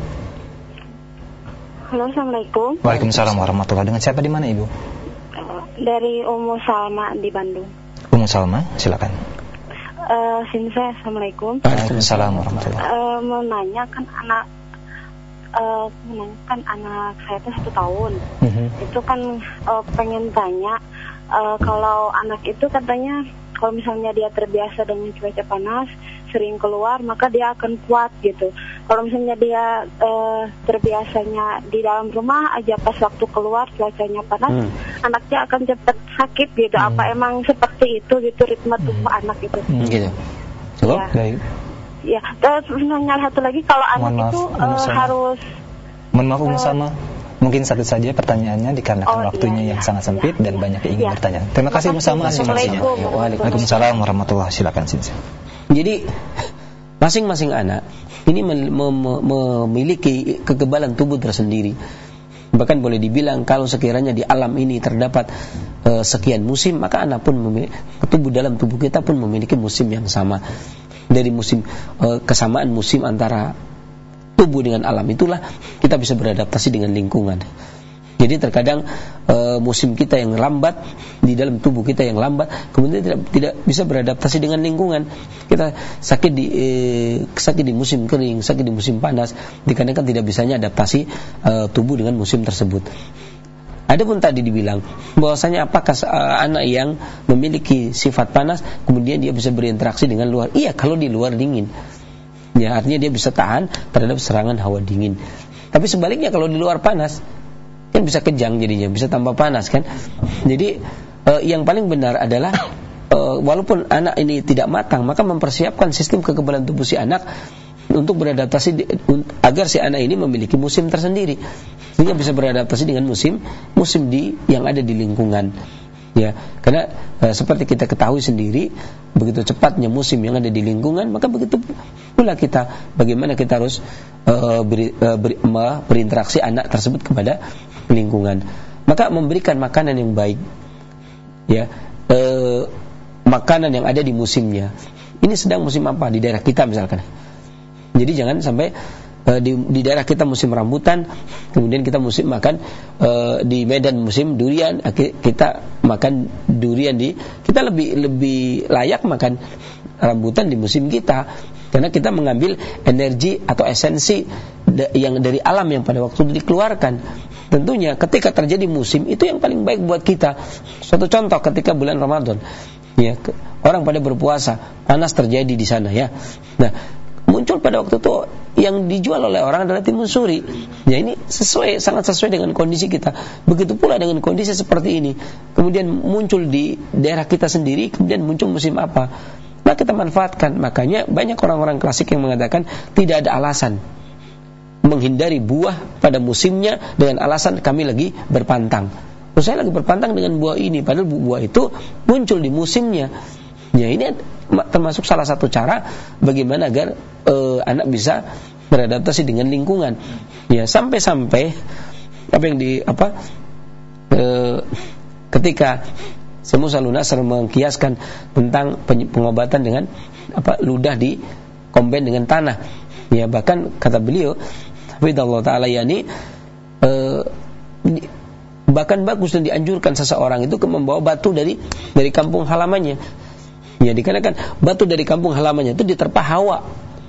Halo, Assalamualaikum. Waalaikumsalam warahmatullahi. Dengan siapa, di mana Ibu? Dari Ummu Salma di Bandung. Ummu Salma, silakan. Uh, Sinse, Assalamualaikum. Waalaikumsalam warahmatullahi. Uh, mau nanya kan anak Uh, kan anak saya itu satu tahun, mm-hmm. itu kan uh, pengen tanya uh, kalau anak itu katanya kalau misalnya dia terbiasa dengan cuaca panas, sering keluar, maka dia akan kuat gitu. Kalau misalnya dia uh, terbiasanya di dalam rumah aja, pas waktu keluar cuacanya panas, mm. anaknya akan cepat sakit gitu. Mm. Apa emang seperti itu gitu ritme tubuh mm. anak itu? Mm, gitu. Cukup? Ya. Baik. Ya, terus nanya satu lagi, kalau anak maaf, itu uh, harus mohon maaf Ummu Salma, mungkin satu saja pertanyaannya dikarenakan oh, waktunya iya, yang iya, sangat sempit iya, dan iya, banyak yang ingin iya. bertanya. Terima kasih Ummu Salma informasinya. Waalaikumsalam warahmatullahi. Silakan Sinse. Jadi masing-masing anak ini mem- mem- memiliki kekebalan tubuh tersendiri. Bahkan boleh dibilang kalau sekiranya di alam ini terdapat uh, sekian musim, maka anak pun memiliki, tubuh dalam tubuh kita pun memiliki musim yang sama. Dari musim uh, kesamaan musim antara tubuh dengan alam, itulah kita bisa beradaptasi dengan lingkungan. Jadi terkadang e, musim kita yang lambat, di dalam tubuh kita yang lambat, kemudian tidak tidak bisa beradaptasi dengan lingkungan. Kita sakit di e, sakit di musim kering, sakit di musim panas, dikarenakan tidak bisanya adaptasi e, tubuh dengan musim tersebut. Adapun tadi dibilang bahwasanya apakah uh, anak yang memiliki sifat panas kemudian dia bisa berinteraksi dengan luar? Iya, kalau di luar dingin. Ya, artinya dia bisa tahan terhadap serangan hawa dingin. Tapi sebaliknya kalau di luar panas, kan bisa kejang jadinya, bisa tambah panas kan. Jadi uh, yang paling benar adalah uh, walaupun anak ini tidak matang, maka mempersiapkan sistem kekebalan tubuh si anak untuk beradaptasi di, agar si anak ini memiliki musim tersendiri, sehingga bisa beradaptasi dengan musim musim di yang ada di lingkungan. Ya, karena e, seperti kita ketahui sendiri, begitu cepatnya musim yang ada di lingkungan, maka begitu pula kita bagaimana kita harus e, beri, e, beri, e, berinteraksi anak tersebut kepada lingkungan. Maka memberikan makanan yang baik, ya, e, makanan yang ada di musimnya. Ini sedang musim apa di daerah kita misalkan. Jadi jangan sampai uh, di, di daerah kita musim rambutan, kemudian kita musim makan uh, di Medan musim durian, kita makan durian di kita lebih lebih layak makan rambutan di musim kita, karena kita mengambil energi atau esensi da, yang dari alam yang pada waktu itu dikeluarkan. Tentunya ketika terjadi musim itu yang paling baik buat kita. Suatu contoh ketika bulan Ramadan, ya, orang pada berpuasa, panas terjadi di sana ya. Nah, muncul pada waktu itu yang dijual oleh orang adalah timun suri. Ya, ini sesuai, sangat sesuai dengan kondisi kita. Begitu pula dengan kondisi seperti ini. Kemudian muncul di daerah kita sendiri, kemudian muncul musim apa? Nah, kita manfaatkan. Makanya banyak orang-orang klasik yang mengatakan tidak ada alasan menghindari buah pada musimnya dengan alasan kami lagi berpantang. Oh, saya lagi berpantang dengan buah ini, padahal buah itu muncul di musimnya. Ya, ini termasuk salah satu cara bagaimana agar e, anak bisa beradaptasi dengan lingkungan. Ya, sampai-sampai apa yang di apa e, ketika Musa Lunasr mengkiaskan tentang pengobatan dengan apa ludah di komben dengan tanah. Ya, bahkan kata beliau, Hafizallahu taala, yani e, bahkan bagus dan dianjurkan seseorang itu ke membawa batu dari dari kampung halamannya. Ya, dikarenakan batu dari kampung halamannya itu diterpa hawa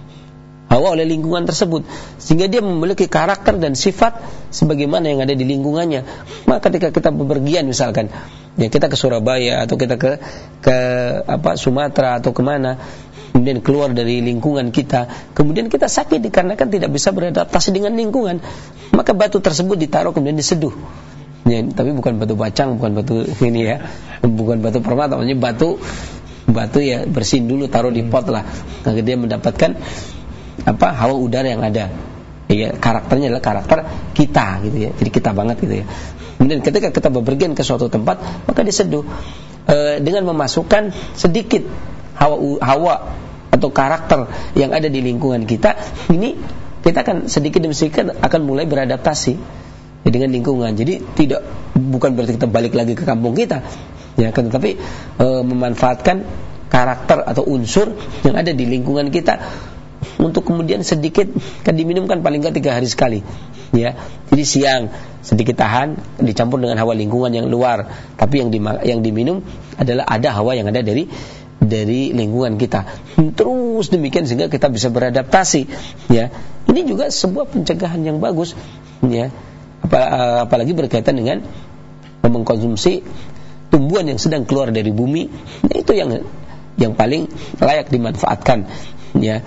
hawa oleh lingkungan tersebut, sehingga dia memiliki karakter dan sifat sebagaimana yang ada di lingkungannya. Maka ketika kita bepergian misalkan, ya, kita ke Surabaya atau kita ke ke apa Sumatera atau kemana, kemudian keluar dari lingkungan kita, kemudian kita sakit dikarenakan tidak bisa beradaptasi dengan lingkungan, maka batu tersebut ditaruh kemudian diseduh. Ya, tapi bukan batu bacang, bukan batu ini ya, bukan batu permata, maksudnya batu batu ya bersihin dulu, taruh di pot lah, agar dia mendapatkan apa hawa udara yang ada. Ya, karakternya adalah karakter kita gitu ya, jadi kita banget gitu ya. Kemudian ketika kita bepergian ke suatu tempat, maka diseduh e, dengan memasukkan sedikit hawa hawa atau karakter yang ada di lingkungan kita. Ini kita akan sedikit demi sedikit akan mulai beradaptasi ya, dengan lingkungan. Jadi tidak bukan berarti kita balik lagi ke kampung kita. Ya, kan, tetapi e, memanfaatkan karakter atau unsur yang ada di lingkungan kita untuk kemudian sedikit kan diminumkan paling enggak tiga hari sekali. Ya, jadi siang sedikit tahan dicampur dengan hawa lingkungan yang luar, tapi yang di, yang diminum adalah ada hawa yang ada dari dari lingkungan kita. Terus demikian sehingga kita bisa beradaptasi. Ya, ini juga sebuah pencegahan yang bagus. Ya, apalagi berkaitan dengan mengkonsumsi tumbuhan yang sedang keluar dari bumi, nah itu yang yang paling layak dimanfaatkan, ya.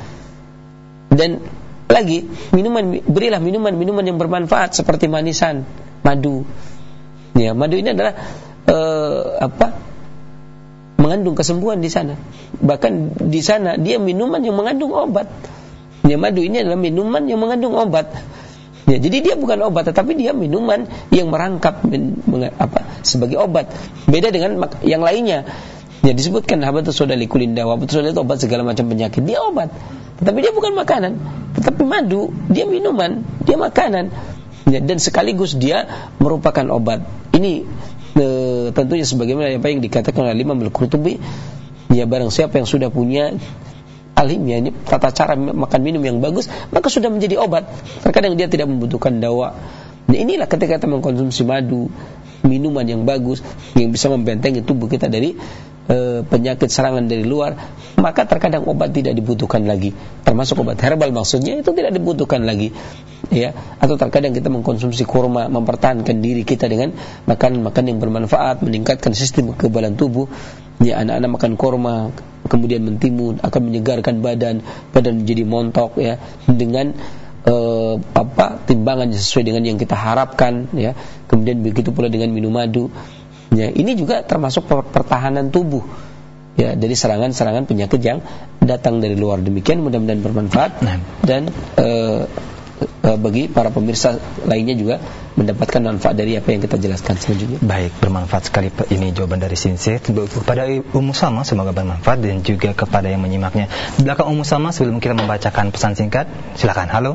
Dan lagi minuman, berilah minuman-minuman yang bermanfaat seperti manisan, madu. Ya, madu ini adalah eh, apa? mengandung kesembuhan di sana. Bahkan di sana dia minuman yang mengandung obat. Ya, madu ini adalah minuman yang mengandung obat. Ya, jadi dia bukan obat, tetapi dia minuman yang merangkap men, meng, apa, sebagai obat. Beda dengan yang lainnya. Ya, disebutkan habatus sauda likulli dawa, habatus sauda itu obat segala macam penyakit. Dia obat, tetapi dia bukan makanan. Tetapi madu, dia minuman, dia makanan. Ya, dan sekaligus dia merupakan obat. Ini e, tentunya sebagaimana apa yang dikatakan oleh Imam Al-Qurtubi. Ya, barang siapa yang sudah punya alim, ya, ini tata cara makan minum yang bagus, maka sudah menjadi obat. Terkadang dia tidak membutuhkan dawa. Nah, inilah ketika kita mengkonsumsi madu, minuman yang bagus yang bisa membentengi tubuh kita dari e, penyakit serangan dari luar, maka terkadang obat tidak dibutuhkan lagi, termasuk obat herbal maksudnya itu tidak dibutuhkan lagi, ya. Atau terkadang kita mengkonsumsi kurma, mempertahankan diri kita dengan makan-makan yang bermanfaat, meningkatkan sistem kekebalan tubuh. Ya, anak-anak makan kurma kemudian mentimun akan menyegarkan badan, badan menjadi montok, ya, dengan Uh, apa timbangan sesuai dengan yang kita harapkan, ya. Kemudian begitu pula dengan minum madu, ya, ini juga termasuk pertahanan tubuh, ya, dari serangan-serangan penyakit yang datang dari luar. Demikian mudah-mudahan bermanfaat nah. dan uh, uh, bagi para pemirsa lainnya juga mendapatkan manfaat dari apa yang kita jelaskan selanjutnya. Baik, bermanfaat sekali ini jawaban dari Sinse. Kepada Ummu Salma semoga bermanfaat dan juga kepada yang menyimaknya. Di belakang Ummu Salma sebelum kita membacakan pesan singkat, silakan. Halo.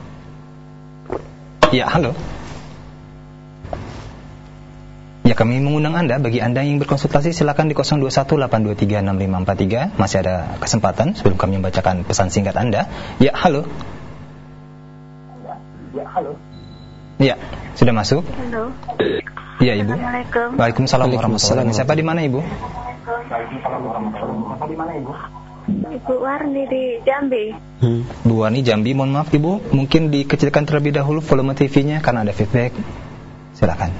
Ya, halo. Ya, kami mengundang Anda. Bagi Anda yang berkonsultasi silakan di nol dua satu delapan dua tiga enam lima empat tiga. Masih ada kesempatan sebelum kami membacakan pesan singkat Anda. Ya, halo. Ya, halo. Ya, sudah masuk? Halo. Iya, Ibu. Assalamualaikum. Waalaikumsalam warahmatullahi wabarakatuh. Siapa di mana, Ibu? Waalaikumsalam warahmatullahi wabarakatuh. Siapa di mana, Ibu? Ibu Warni di Jambi. Hmm. Bu Warni Jambi, mohon maaf Ibu, mungkin dikecilkan terlebih dahulu volume T V-nya karena ada feedback. Silakan.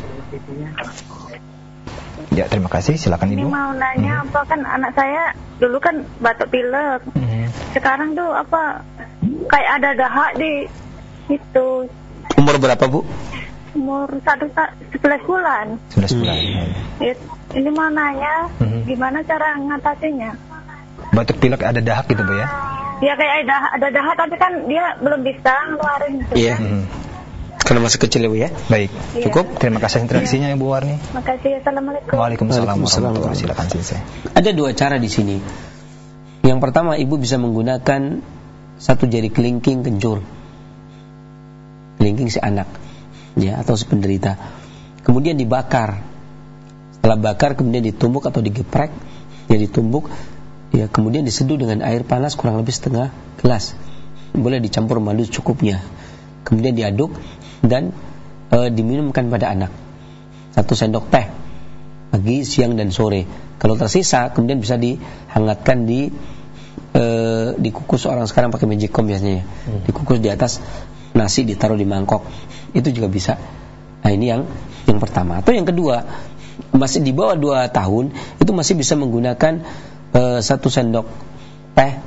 Ya, terima kasih. Silakan Ibu. Ini mau nanya hmm. apa, kan anak saya dulu kan batuk pilek. Hmm. Sekarang tuh apa kayak ada dahak di itu. Umur berapa, Bu? Umur satu sebelas bulan. Sebelas bulan. Hmm. Ya, ini mau nanya hmm. gimana cara ngatasinya? Batuk pilek ada dahak gitu, Bu, ya? Ya kayak ada ada dahak tapi kan dia belum bisa ngeluarin gitu. Iya. Hmm. Karena masih kecil ya, Bu, ya? Baik. Iya. Cukup. Terima kasih interaksinya ya, Bu Warni. Makasih. Assalamualaikum. Waalaikumsalam warahmatullahi wabarakatuh. Silakan Sinse. Ada dua cara di sini. Yang pertama, Ibu bisa menggunakan satu jari kelingking kencur. Kelingking si anak, ya, atau si penderita. Kemudian dibakar. Setelah bakar kemudian ditumbuk atau digeprek, ya, ditumbuk, ya, kemudian diseduh dengan air panas kurang lebih setengah gelas. Boleh dicampur madu cukupnya. Kemudian diaduk dan e, diminumkan pada anak. Satu sendok teh pagi, siang dan sore. Kalau tersisa kemudian bisa dihangatkan di e, dikukus, orang sekarang pakai magicom biasanya, hmm. dikukus di atas nasi, ditaruh di mangkok. Itu juga bisa. Nah, ini yang yang pertama. Atau yang kedua, masih di bawah dua tahun itu masih bisa menggunakan e, satu sendok teh,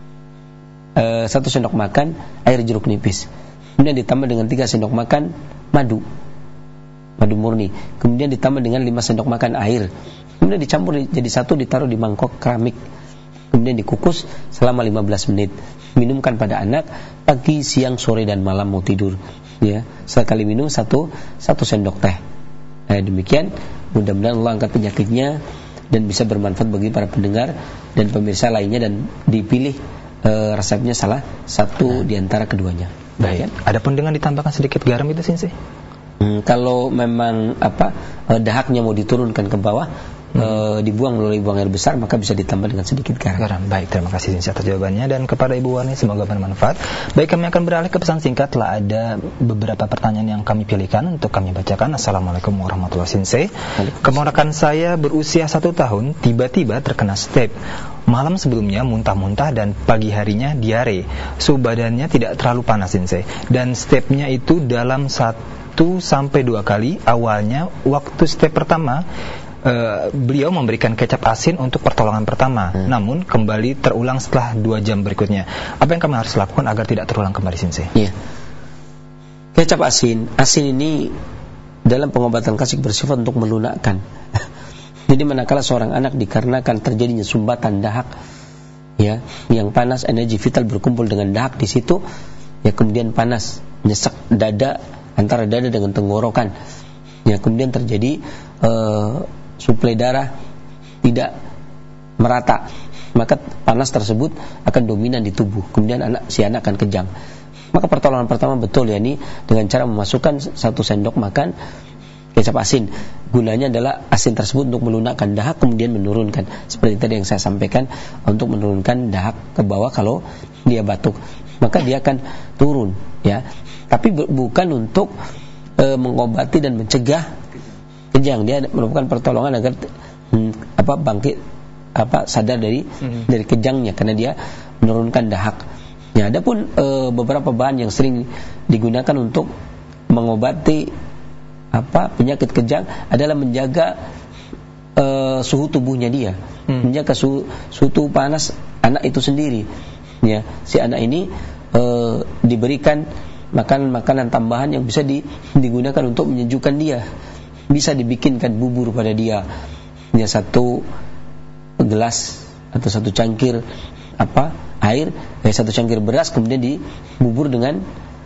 e, satu sendok makan air jeruk nipis. Kemudian ditambah dengan tiga sendok makan madu, madu murni. Kemudian ditambah dengan lima sendok makan air. Kemudian dicampur jadi satu, ditaruh di mangkok keramik. Kemudian dikukus selama lima belas menit. Minumkan pada anak pagi, siang, sore dan malam mau tidur. Ya, sekali minum satu satu sendok teh. Nah, demikian. Mudah-mudahan Allah angkat penyakitnya dan bisa bermanfaat bagi para pendengar dan pemirsa lainnya, dan dipilih e, resepnya salah satu di antara keduanya. Baik. Adapun dengan ditambahkan sedikit garam itu, Sinse? Hmm, kalau memang apa eh, dahaknya mau diturunkan ke bawah, hmm. eh, dibuang melalui buang air besar, maka bisa ditambah dengan sedikit garam. Garam. Baik, terima kasih Sinse atas jawabannya, dan kepada Ibu Warni semoga bermanfaat. Baik, kami akan beralih ke pesan singkat. Telah ada beberapa pertanyaan yang kami pilihkan untuk kami bacakan. Assalamualaikum warahmatullahi wabarakatuh. Keponakan saya berusia satu tahun tiba-tiba terkena step. Malam sebelumnya muntah-muntah dan pagi harinya diare. Suhu badannya tidak terlalu panas, Sinse. Dan stepnya itu dalam satu sampai dua kali. Awalnya waktu step pertama uh, beliau memberikan kecap asin untuk pertolongan pertama. Hmm. Namun kembali terulang setelah dua jam berikutnya. Apa yang kami harus lakukan agar tidak terulang kembali, Sinse? Iya. Kecap asin, asin ini dalam pengobatan klasik bersifat untuk melunakkan. Jadi manakala seorang anak dikarenakan terjadinya sumbatan dahak, ya, yang panas, energi vital berkumpul dengan dahak di situ, ya, kemudian panas, nyesek dada, antara dada dengan tenggorokan, ya, kemudian terjadi uh, suplai darah tidak merata, maka panas tersebut akan dominan di tubuh, kemudian anak si anak akan kejang. Maka pertolongan pertama betul, ya, ini dengan cara memasukkan satu sendok makan kecap asin. Gunanya adalah asin tersebut untuk melunakkan dahak, kemudian menurunkan, seperti tadi yang saya sampaikan, untuk menurunkan dahak ke bawah kalau dia batuk, maka dia akan turun, ya. Tapi bukan untuk e, mengobati dan mencegah kejang. Dia merupakan pertolongan agar hmm, apa bangkit, apa sadar dari mm-hmm. dari kejangnya, karena dia menurunkan dahak. Ya, adapun e, beberapa bahan yang sering digunakan untuk mengobati apa penyakit kejang adalah menjaga uh, suhu tubuhnya dia, hmm. menjaga suhu, suhu panas anak itu sendiri. Ya, si anak ini uh, diberikan makanan-makanan tambahan yang bisa di, digunakan untuk menyejukkan dia. Bisa dibikinkan bubur pada dia, ya, satu gelas atau satu cangkir apa air, eh, satu cangkir beras, kemudian dibubur dengan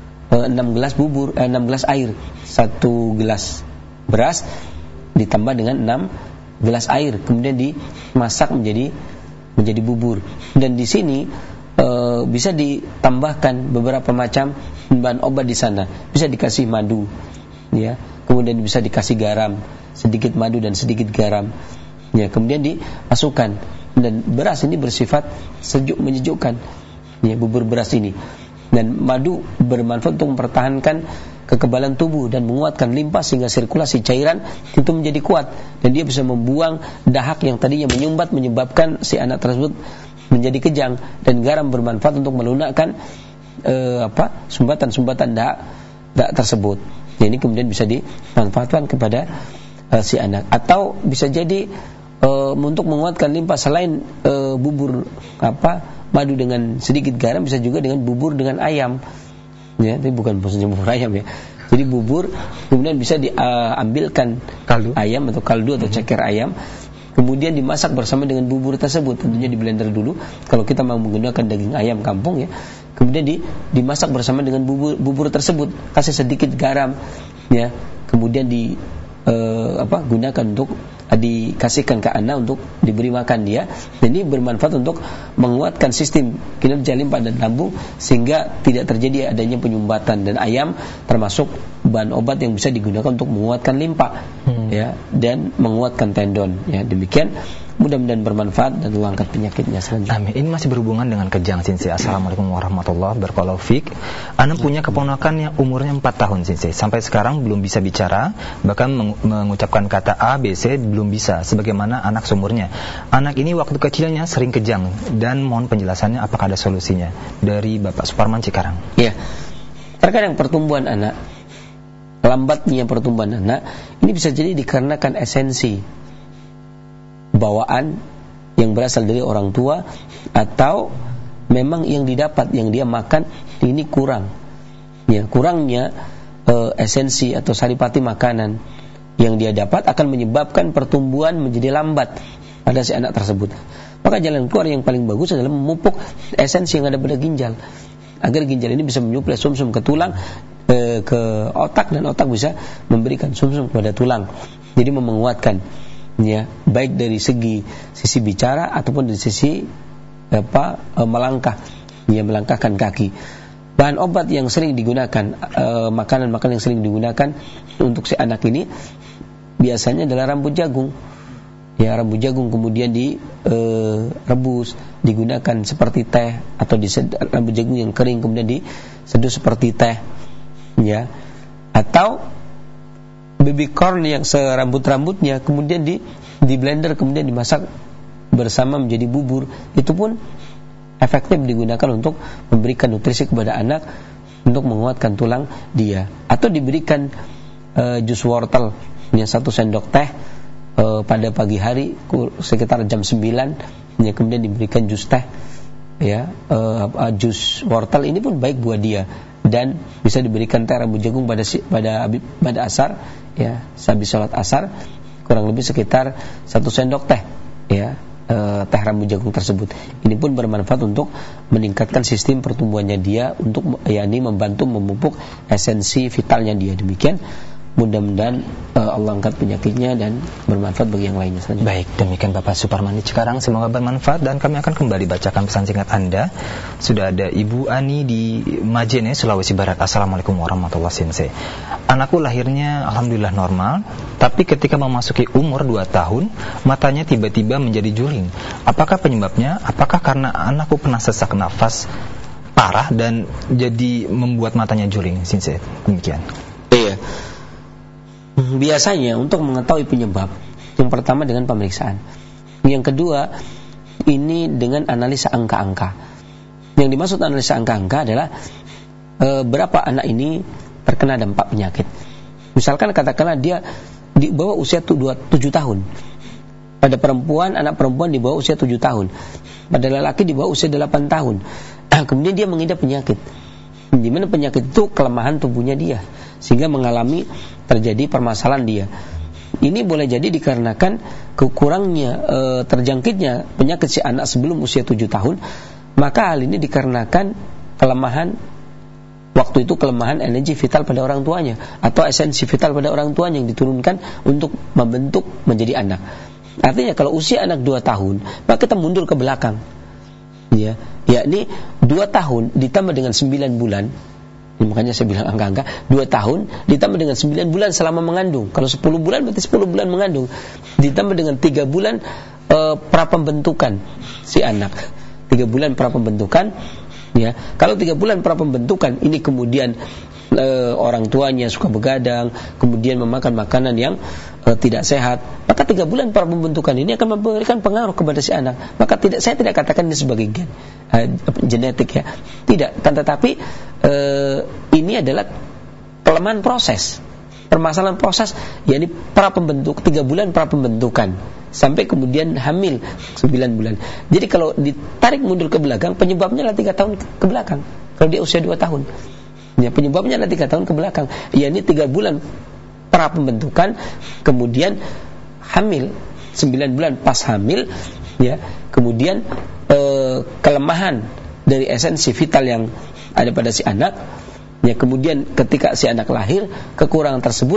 enam gelas bubur, eh, enam gelas air. Satu gelas beras ditambah dengan enam gelas air, kemudian dimasak menjadi menjadi bubur. Dan di sini e, bisa ditambahkan beberapa macam bahan obat di sana. Bisa dikasih madu, ya. Kemudian bisa dikasih garam, sedikit madu dan sedikit garam. Ya, kemudian dimasukkan. Dan beras ini bersifat sejuk, menyejukkan. Ya, bubur beras ini. Dan madu bermanfaat untuk mempertahankan kekebalan tubuh dan menguatkan limpa sehingga sirkulasi cairan itu menjadi kuat, dan dia bisa membuang dahak yang tadinya menyumbat menyebabkan si anak tersebut menjadi kejang. Dan garam bermanfaat untuk melunakkan eh, apa sumbatan-sumbatan dahak, dahak tersebut. Dan ini kemudian bisa dimanfaatkan kepada eh, si anak. Atau bisa jadi eh, untuk menguatkan limpa selain eh, bubur apa madu dengan sedikit garam, bisa juga dengan bubur dengan ayam, ya, tapi bukan maksudnya bubur ayam, ya. Jadi bubur kemudian bisa diambilkan uh, kaldu ayam atau kaldu atau ceker ayam, kemudian dimasak bersama dengan bubur tersebut. Tentunya di blender dulu kalau kita mau menggunakan daging ayam kampung, ya. Kemudian di, dimasak bersama dengan bubur bubur tersebut, kasih sedikit garam, ya. Kemudian di uh, apa gunakan untuk dikasihkan ke anak untuk diberi makan dia. Dan ini bermanfaat untuk menguatkan sistem kinerja limpa dan lambung sehingga tidak terjadi adanya penyumbatan. Dan ayam termasuk bahan obat yang bisa digunakan untuk menguatkan limpa, hmm. ya, dan menguatkan tendon, ya. Demikian, mudah-mudahan bermanfaat dan mengangkat penyakitnya selanjutnya. Amin. Ini masih berhubungan dengan kejang, Sensei. Assalamualaikum warahmatullahi wabarakatuh. Ana punya keponakan yang umurnya empat tahun, Sensei. Sampai sekarang belum bisa bicara, bahkan meng- mengucapkan kata A, B, C belum bisa, sebagaimana anak seumurnya. Anak ini waktu kecilnya sering kejang, dan mohon penjelasannya apakah ada solusinya. Dari Bapak Suparman Cikarang. Ya, terkadang pertumbuhan anak, lambatnya pertumbuhan anak, ini bisa jadi dikarenakan esensi bawaan yang berasal dari orang tua, atau memang yang didapat, yang dia makan ini kurang, ya, kurangnya e, esensi atau saripati makanan yang dia dapat akan menyebabkan pertumbuhan menjadi lambat pada si anak tersebut. Maka jalan keluar yang paling bagus adalah memupuk esensi yang ada pada ginjal, agar ginjal ini bisa menyuplai sumsum ke tulang, e, ke otak, dan otak bisa memberikan sumsum kepada tulang. Jadi menguatkan, ya, baik dari segi sisi bicara ataupun dari sisi apa e, melangkah, ya, melangkahkan kaki. Bahan obat yang sering digunakan, e, makanan-makanan yang sering digunakan untuk si anak ini biasanya adalah rambut jagung, ya, rambut jagung kemudian direbus, e, digunakan seperti teh, atau dised, rambut jagung yang kering kemudian diseduh seperti teh, ya, atau baby corn yang serambut-rambutnya kemudian di di blender kemudian dimasak bersama menjadi bubur. Itu pun efektif digunakan untuk memberikan nutrisi kepada anak untuk menguatkan tulang dia. Atau diberikan uh, jus wortel, ya, satu sendok teh uh, pada pagi hari sekitar jam sembilan, ya, kemudian diberikan jus teh, ya, uh, uh, jus wortel ini pun baik buat dia. Dan bisa diberikan teh rambut jagung pada pada pada asar, ya, sehabis sholat asar, kurang lebih sekitar satu sendok teh, ya, e, teh rambut jagung tersebut. Ini pun bermanfaat untuk meningkatkan sistem pertumbuhannya dia, untuk yakni membantu memupuk esensi vitalnya dia. Demikian, mudah-mudahan uh, Allah angkat penyakitnya dan bermanfaat bagi yang lainnya saja. Baik, demikian Bapak Suparman di Cikarang, semoga bermanfaat dan kami akan kembali bacakan pesan singkat Anda. Sudah ada Ibu Ani di Majene, Sulawesi Barat. Assalamualaikum warahmatullahi wabarakatuh. Anakku lahirnya alhamdulillah normal, tapi ketika memasuki umur dua tahun, matanya tiba-tiba menjadi juling. Apakah penyebabnya? Apakah karena anakku pernah sesak nafas parah dan jadi membuat matanya juling? Sinse, demikian. Iya. Biasanya untuk mengetahui penyebab, yang pertama dengan pemeriksaan, yang kedua ini dengan analisa angka-angka. Yang dimaksud analisa angka-angka adalah e, berapa anak ini terkena dampak penyakit. Misalkan katakanlah dia di bawah usia tujuh tahun, pada perempuan, anak perempuan di bawah usia tujuh tahun, pada lelaki di bawah usia delapan tahun, kemudian dia mengidap penyakit, di mana penyakit itu kelemahan tubuhnya dia, sehingga mengalami terjadi permasalahan dia. Ini boleh jadi dikarenakan kekurangnya e, terjangkitnya penyakit si anak sebelum usia tujuh tahun. Maka hal ini dikarenakan kelemahan waktu itu, kelemahan energi vital pada orang tuanya atau esensi vital pada orang tuanya yang diturunkan untuk membentuk menjadi anak. Artinya kalau usia anak dua tahun, maka kita mundur ke belakang, ya, yakni dua tahun ditambah dengan sembilan bulan. Makanya saya bilang angka-angka, dua tahun ditambah dengan sembilan bulan selama mengandung. Kalau sepuluh bulan berarti sepuluh bulan mengandung, ditambah dengan tiga bulan e, prapembentukan si anak, tiga bulan prapembentukan, ya. Kalau tiga bulan prapembentukan ini kemudian e, orang tuanya suka begadang, kemudian memakan makanan yang e, tidak sehat, maka tiga bulan prapembentukan ini akan memberikan pengaruh kepada si anak. Maka tidak, saya tidak katakan ini sebagai gen e, genetik, ya, tidak. Kan tetapi Uh, ini adalah kelemahan proses, permasalahan proses, yakni pra pembentuk tiga bulan pra pembentukan sampai kemudian hamil sembilan bulan. Jadi kalau ditarik mundur ke belakang, penyebabnya adalah tiga tahun ke belakang. Kalau dia usia dua tahun, ya, penyebabnya adalah tiga tahun ke belakang, yakni tiga bulan pra pembentukan, kemudian hamil sembilan bulan pas hamil, ya, kemudian uh, kelemahan dari esensi vital yang ada pada si anak, ya, kemudian ketika si anak lahir, kekurangan tersebut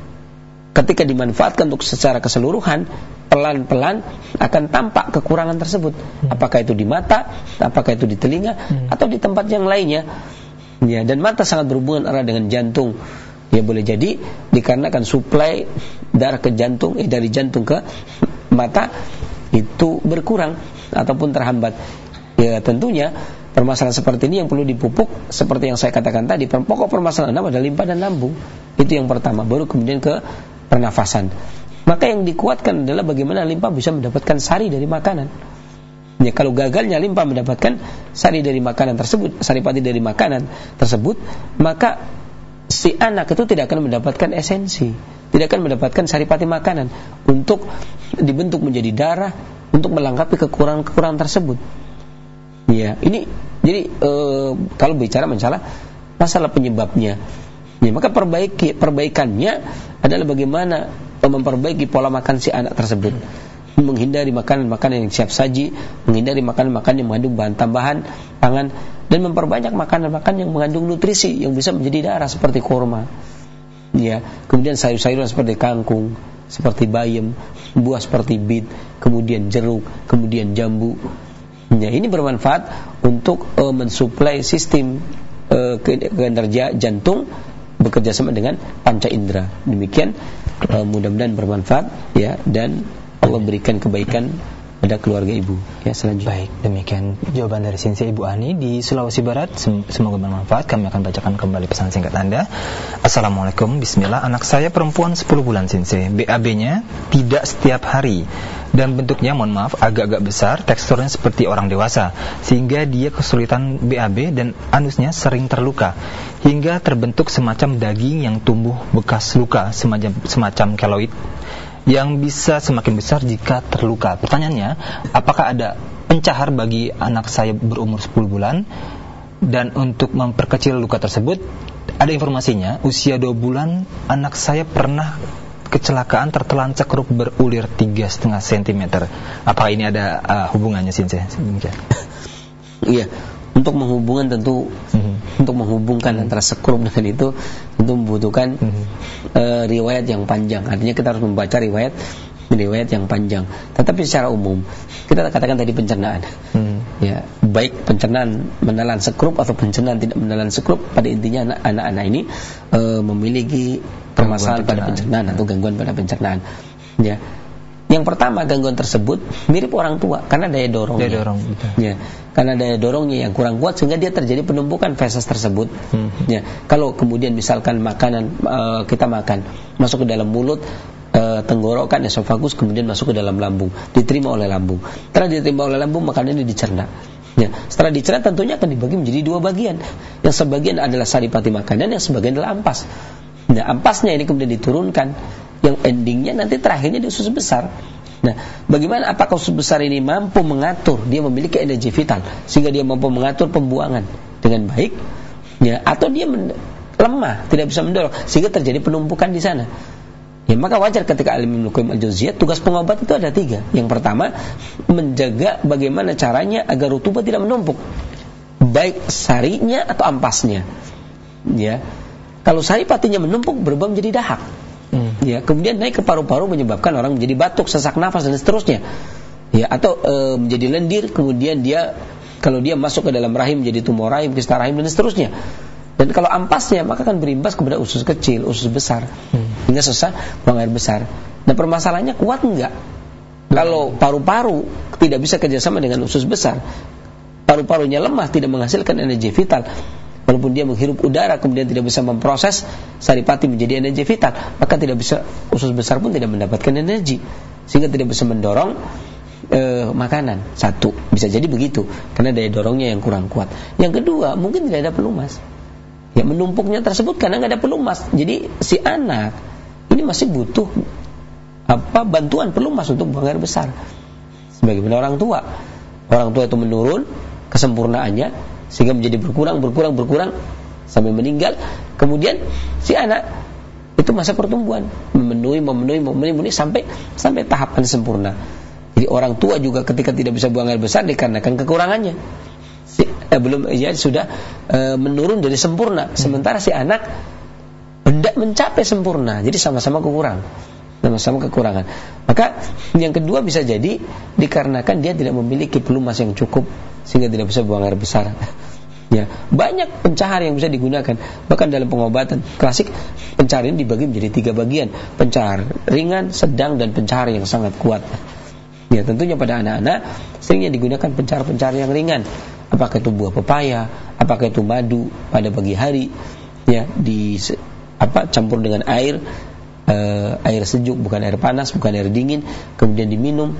ketika dimanfaatkan untuk secara keseluruhan, pelan-pelan akan tampak kekurangan tersebut. Apakah itu di mata, apakah itu di telinga, atau di tempat yang lainnya, ya. Dan mata sangat berhubungan erat dengan jantung, ya, boleh jadi dikarenakan suplai darah ke jantung, eh, dari jantung ke mata itu berkurang ataupun terhambat. Ya, tentunya permasalahan seperti ini yang perlu dipupuk seperti yang saya katakan tadi. Pokok permasalahan adalah limpa dan lambung. Itu yang pertama, baru kemudian ke pernafasan. Maka yang dikuatkan adalah bagaimana limpa bisa mendapatkan sari dari makanan. Ya, kalau gagalnya limpa mendapatkan sari dari makanan tersebut, saripati dari makanan tersebut, maka si anak itu tidak akan mendapatkan esensi, tidak akan mendapatkan saripati makanan untuk dibentuk menjadi darah, untuk melengkapi kekurangan-kekurangan tersebut. Ya, ini jadi e, kalau bicara masalah masalah penyebabnya, ya, maka perbaiki perbaikannya adalah bagaimana memperbaiki pola makan si anak tersebut, menghindari makanan-makanan yang siap saji, menghindari makanan-makanan yang mengandung bahan tambahan pangan, dan memperbanyak makanan-makanan yang mengandung nutrisi yang bisa menjadi darah seperti kurma, ya, kemudian sayur-sayuran seperti kangkung, seperti bayam, buah seperti bit, kemudian jeruk, kemudian jambu. Ya, ini bermanfaat untuk uh, mensuplai sistem uh, kinerja jantung bekerja sama dengan panca indera. Demikian, uh, mudah-mudahan bermanfaat, ya, dan Allah berikan kebaikan pada keluarga ibu. Ya, selanjutnya. Baik, demikian jawaban dari Sinse Ibu Ani di Sulawesi Barat. Semoga bermanfaat. Kami akan bacakan kembali pesan singkat Anda. Assalamualaikum, bismillah. Anak saya perempuan sepuluh bulan, Sinse. B A B-nya tidak setiap hari, dan bentuknya, mohon maaf, agak-agak besar, teksturnya seperti orang dewasa, sehingga dia kesulitan B A B dan anusnya sering terluka, hingga terbentuk semacam daging yang tumbuh bekas luka, semacam, semacam keloid, yang bisa semakin besar jika terluka. Pertanyaannya, apakah ada pencahar bagi anak saya berumur sepuluh bulan? Dan untuk memperkecil luka tersebut, ada informasinya, usia dua bulan anak saya pernah kecelakaan tertelan cekruk berulir tiga koma lima sentimeter. Apakah ini ada uh, hubungannya, Sinse? Iya, untuk menghubungkan tentu mm-hmm. untuk menghubungkan hmm. antara sekrup dengan itu tentu membutuhkan hmm. uh, riwayat yang panjang. Artinya kita harus membaca riwayat riwayat yang panjang. Tetapi secara umum kita katakan tadi pencernaan. Hmm. Ya, baik pencernaan menelan sekrup atau pencernaan tidak menelan sekrup, pada intinya anak-anak ini uh, memiliki permasalahan pada pencernaan atau gangguan pada pencernaan. Ya. Yang pertama, gangguan tersebut mirip orang tua karena daya dorongnya. Daya dorong, ya, karena daya dorongnya yang kurang kuat sehingga dia terjadi penumpukan feses tersebut. Hmm. Ya, kalau kemudian misalkan makanan uh, kita makan masuk ke dalam mulut, uh, tenggorokan, esofagus, kemudian masuk ke dalam lambung, diterima oleh lambung. Setelah diterima oleh lambung, makanan ini dicerna. Ya, setelah dicerna tentunya akan dibagi menjadi dua bagian. Yang sebagian adalah saripati makanan, yang sebagian adalah ampas. Nah, ampasnya ini kemudian diturunkan, yang endingnya nanti terakhirnya di usus besar. Nah, bagaimana apakah usus besar ini mampu mengatur, dia memiliki energi vital sehingga dia mampu mengatur pembuangan dengan baik, ya, atau dia men- lemah, tidak bisa mendorong sehingga terjadi penumpukan di sana. Ya, maka wajar ketika Al-Imam Ibnu Qayyim Al-Jauziyah tugas pengobat itu ada tiga. Yang pertama, menjaga bagaimana caranya agar rutubah tidak menumpuk, baik sarinya atau ampasnya. Ya, kalau saripatinya menumpuk berubah menjadi dahak. Hmm. Ya, kemudian naik ke paru-paru menyebabkan orang menjadi batuk, sesak nafas dan seterusnya. Ya, atau e, menjadi lendir, kemudian dia kalau dia masuk ke dalam rahim menjadi tumor rahim, kista rahim dan seterusnya. Dan kalau ampasnya maka akan berimbas kepada usus kecil, usus besar, hmm. hingga susah buang air besar. Dan permasalahannya kuat enggak? Hmm. Kalau paru-paru tidak bisa kerjasama dengan usus besar, paru-parunya lemah, tidak menghasilkan energi vital. Walaupun dia menghirup udara kemudian tidak bisa memproses saripati menjadi energi vital, maka tidak bisa, usus besar pun tidak mendapatkan energi sehingga tidak bisa mendorong e, makanan. Satu, bisa jadi begitu karena daya dorongnya yang kurang kuat. Yang kedua, mungkin tidak ada pelumas. Ya, menumpuknya tersebut karena nggak ada pelumas. Jadi si anak ini masih butuh apa bantuan pelumas untuk buang air besar. Sebagaimana orang tua, orang tua itu menurun kesempurnaannya sehingga menjadi berkurang, berkurang, berkurang sampai meninggal. Kemudian si anak itu masa pertumbuhan, memenuhi, memenuhi, memenuhi sampai sampai tahapan sempurna. Jadi orang tua juga ketika tidak bisa buang air besar dikarenakan kekurangannya. Si, eh, belum ya sudah eh, menurun dari sempurna. Sementara si anak hendak mencapai sempurna, jadi sama-sama kekurang, sama-sama kekurangan. Maka yang kedua bisa jadi dikarenakan dia tidak memiliki pelumas yang cukup sehingga tidak bisa buang air besar. Ya, banyak pencahar yang bisa digunakan. Bahkan dalam pengobatan klasik pencahar ini dibagi menjadi tiga bagian: pencahar ringan, sedang, dan pencahar yang sangat kuat. Ya, tentunya pada anak-anak seringnya digunakan pencahar-pencahar yang ringan. Apakah itu buah pepaya, apakah itu madu pada pagi hari, ya, di apa campur dengan air, uh, air sejuk, bukan air panas, bukan air dingin, kemudian diminum,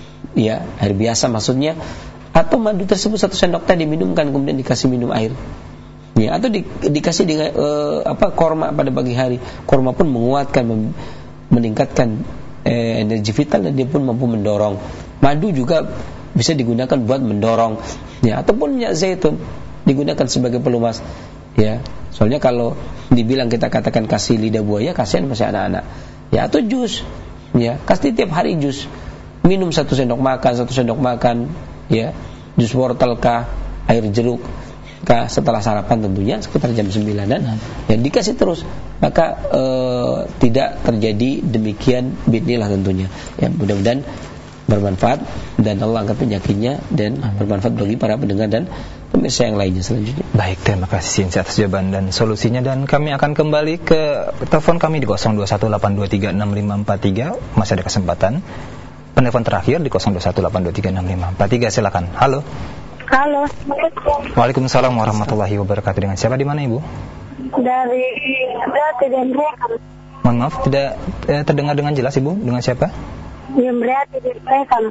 ya, air biasa maksudnya. Atau madu tersebut satu sendok teh diminumkan kemudian dikasih minum air, ya, atau di, dikasih dengan uh, apa korma pada pagi hari. Korma pun menguatkan, mem, meningkatkan eh, energi vital dan dia pun mampu mendorong. Madu juga bisa digunakan buat mendorong, ya, ataupun minyak zaitun digunakan sebagai pelumas, ya. Soalnya kalau dibilang kita katakan kasih lidah buaya, kasihan masih anak-anak, ya, atau jus, ya, kasih tiap hari jus, minum satu sendok makan, satu sendok makan. Ya, jus wortel kah, air jeruk kah, setelah sarapan tentunya sekitar jam sembilanan, ya, dikasih terus, maka e, tidak terjadi demikian bismillah tentunya. Ya, mudah-mudahan bermanfaat dan Allah angkat penyakitnya dan bermanfaat bagi para pendengar dan pemirsa yang lainnya selanjutnya. Baik, terima kasih atas jawaban dan solusinya, dan kami akan kembali ke telepon kami di nol dua satu delapan dua tiga enam lima empat tiga. Masih ada kesempatan. Penelpon terakhir di nol dua satu delapan dua tiga enam lima empat tiga, silakan. Halo. Halo. Waalaikumsalam warahmatullahi wabarakatuh. Dengan siapa, di mana Ibu? Dari Berarti dan Rekan. Mohon maaf, tidak eh, terdengar dengan jelas Ibu. Dengan siapa? Yang Berarti dan Rekan.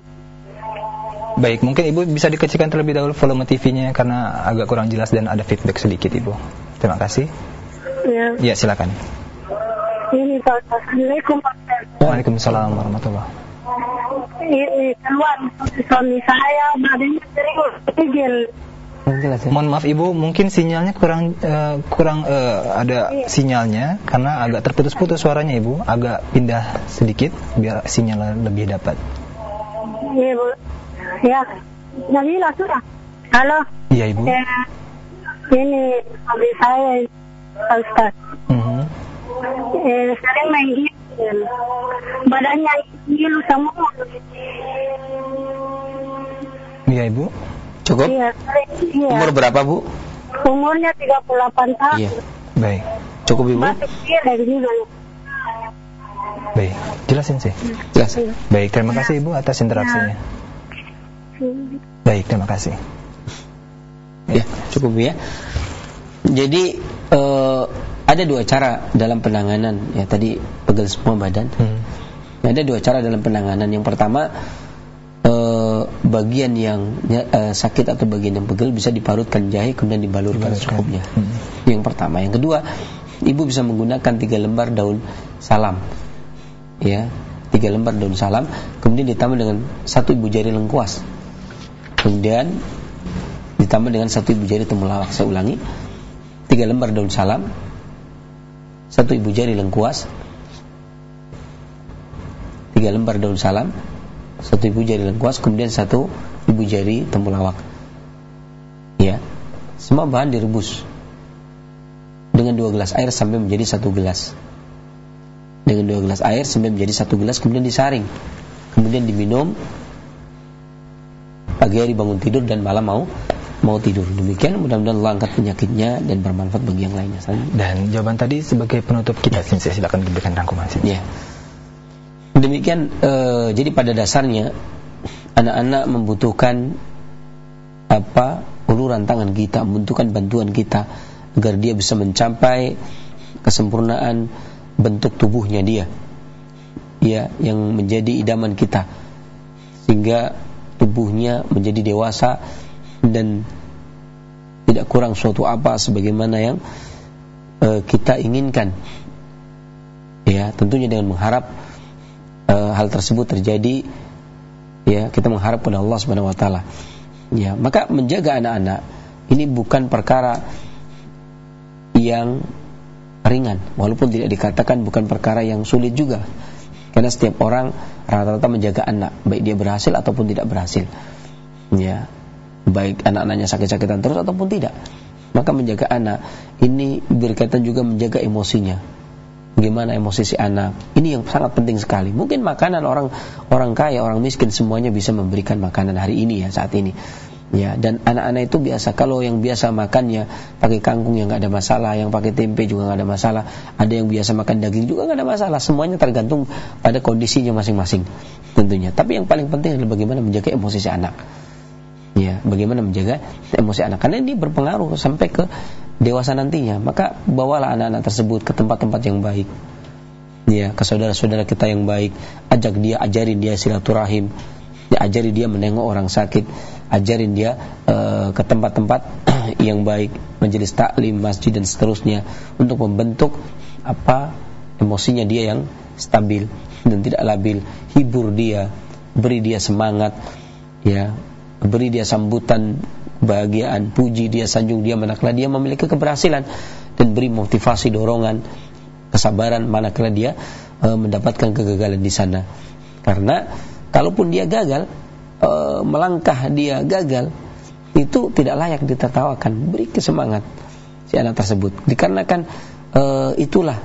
Baik, mungkin Ibu bisa dikecilkan terlebih dahulu volume T V-nya karena agak kurang jelas dan ada feedback sedikit Ibu. Terima kasih. Ya. Ya, silakan. Ini Pak. Assalamualaikum. Waalaikumsalam warahmatullahi. Ini keluar suami saya badannya serius tigil. Mohon maaf Ibu, mungkin sinyalnya kurang uh, kurang uh, ada iya. sinyalnya karena agak terputus-putus suaranya Ibu. Agak pindah sedikit biar sinyal lebih dapat. Iya Bu. Ya. Nabila sudah. Halo. Iya Ibu. Ya. ini suami saya Ustaz. Mm-hmm. Eh, sering main game, badannya ngilu semua. Iya Ibu. Cukup? Iya, sering, iya. Umur berapa Bu? Umurnya tiga puluh delapan tahun. Iya. Baik. Cukup Ibu? Masih kecil juga. Baik, jelasin sih. Jelas. Baik, terima kasih Ibu atas interaksinya. Baik, terima kasih. Ya, cukup ya. Jadi uh, ada dua cara dalam penanganan ya, tadi pegel semua badan. Hmm. Ada dua cara dalam penanganan. Yang pertama, uh, bagian yang uh, sakit atau bagian yang pegel bisa diparutkan jahe kemudian dibalurkan secukupnya. Hmm. Yang pertama. Yang kedua, ibu bisa menggunakan tiga lembar daun salam. Ya, tiga lembar daun salam kemudian ditambah dengan satu ibu jari lengkuas. Kemudian ditambah dengan satu ibu jari temulawak. Saya ulangi, tiga lembar daun salam, satu ibu jari lengkuas, tiga lembar daun salam, satu ibu jari lengkuas, kemudian satu ibu jari temulawak. Ya, semua bahan direbus dengan dua gelas air sampai menjadi satu gelas. Dengan dua gelas air sampai menjadi satu gelas, kemudian disaring, kemudian diminum pagi hari bangun tidur dan malam mau mau tidur. Demikian, mudah-mudahan Allah angkat penyakitnya dan bermanfaat bagi yang lainnya. Dan jawaban tadi sebagai penutup kita, saya silakan diberikan rangkuman. Ya. Demikian, e, jadi pada dasarnya anak-anak membutuhkan apa? Uluran tangan kita, membutuhkan bantuan kita agar dia bisa mencapai kesempurnaan bentuk tubuhnya dia. Ya, yang menjadi idaman kita. Sehingga tubuhnya menjadi dewasa dan tidak kurang suatu apa sebagaimana yang uh, kita inginkan. Ya, tentunya dengan mengharap uh, hal tersebut terjadi, ya, kita mengharap pada Allah Subhanahu wa taala. Ya, maka menjaga anak-anak ini bukan perkara yang ringan, walaupun tidak dikatakan bukan perkara yang sulit juga. Karena setiap orang rata-rata menjaga anak, baik dia berhasil ataupun tidak berhasil. Ya, baik anak-anaknya sakit-sakitan terus ataupun tidak. Maka menjaga anak ini berkaitan juga menjaga emosinya. Bagaimana emosi si anak? Ini yang sangat penting sekali. Mungkin makanan orang orang kaya, orang miskin semuanya bisa memberikan makanan hari ini ya, saat ini. Ya, dan anak-anak itu biasa, kalau yang biasa makannya pakai kangkung yang enggak ada masalah, yang pakai tempe juga enggak ada masalah, ada yang biasa makan daging juga enggak ada masalah. Semuanya tergantung pada kondisinya masing-masing tentunya. Tapi yang paling penting adalah bagaimana menjaga emosi si anak. Ya, bagaimana menjaga emosi anak, karena ini berpengaruh sampai ke dewasa nantinya. Maka bawalah anak-anak tersebut ke tempat-tempat yang baik. Ya, ke saudara-saudara kita yang baik, ajak dia, ajarin dia silaturahim. Ya, ajari dia menengok orang sakit, ajarin dia uh, ke tempat-tempat yang baik, majelis taklim, masjid dan seterusnya, untuk membentuk apa emosinya dia yang stabil dan tidak labil. Hibur dia, beri dia semangat, ya, beri dia sambutan kebahagiaan, puji dia, sanjung dia manakala dia memiliki keberhasilan, dan beri motivasi, dorongan, kesabaran manakala dia uh, mendapatkan kegagalan di sana. Karena kalaupun dia gagal, e, melangkah dia gagal, itu tidak layak ditertawakan. Beri kesemangat si anak tersebut, dikarenakan e, itulah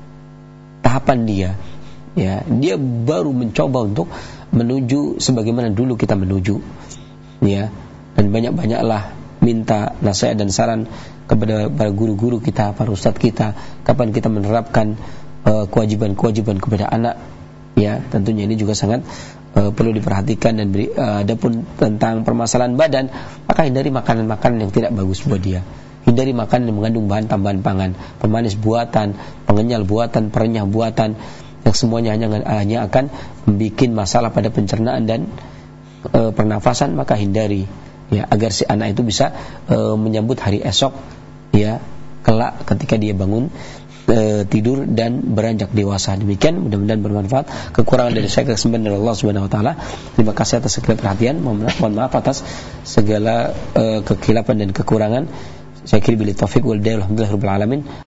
tahapan dia. Ya, dia baru mencoba untuk menuju sebagaimana dulu kita menuju. Ya, dan banyak-banyaklah minta nasihat dan saran kepada para guru-guru kita, para ustadz kita, kapan kita menerapkan e, kewajiban-kewajiban kepada anak. Ya, tentunya ini juga sangat uh, perlu diperhatikan. Dan beri, uh, adapun tentang permasalahan badan, maka hindari makanan-makanan yang tidak bagus buat dia. Hindari makanan yang mengandung bahan tambahan pangan, pemanis buatan, pengenyal buatan, perenyah buatan, yang semuanya hanya hanya akan membuat masalah pada pencernaan dan uh, pernafasan. Maka hindari, ya, agar si anak itu bisa uh, menyambut hari esok, ya, kelak ketika dia bangun E, tidur dan beranjak dewasa. Demikian, mudah-mudahan bermanfaat. Kekurangan dari saya, kesempatan dari Allah Subhanahu wa taala. Terima kasih atas segala perhatian. Mohon maaf atas segala e, kekhilafan dan kekurangan. Saya kira billahi taufiq wal hidayah. Alhamdulillahirabbil alamin.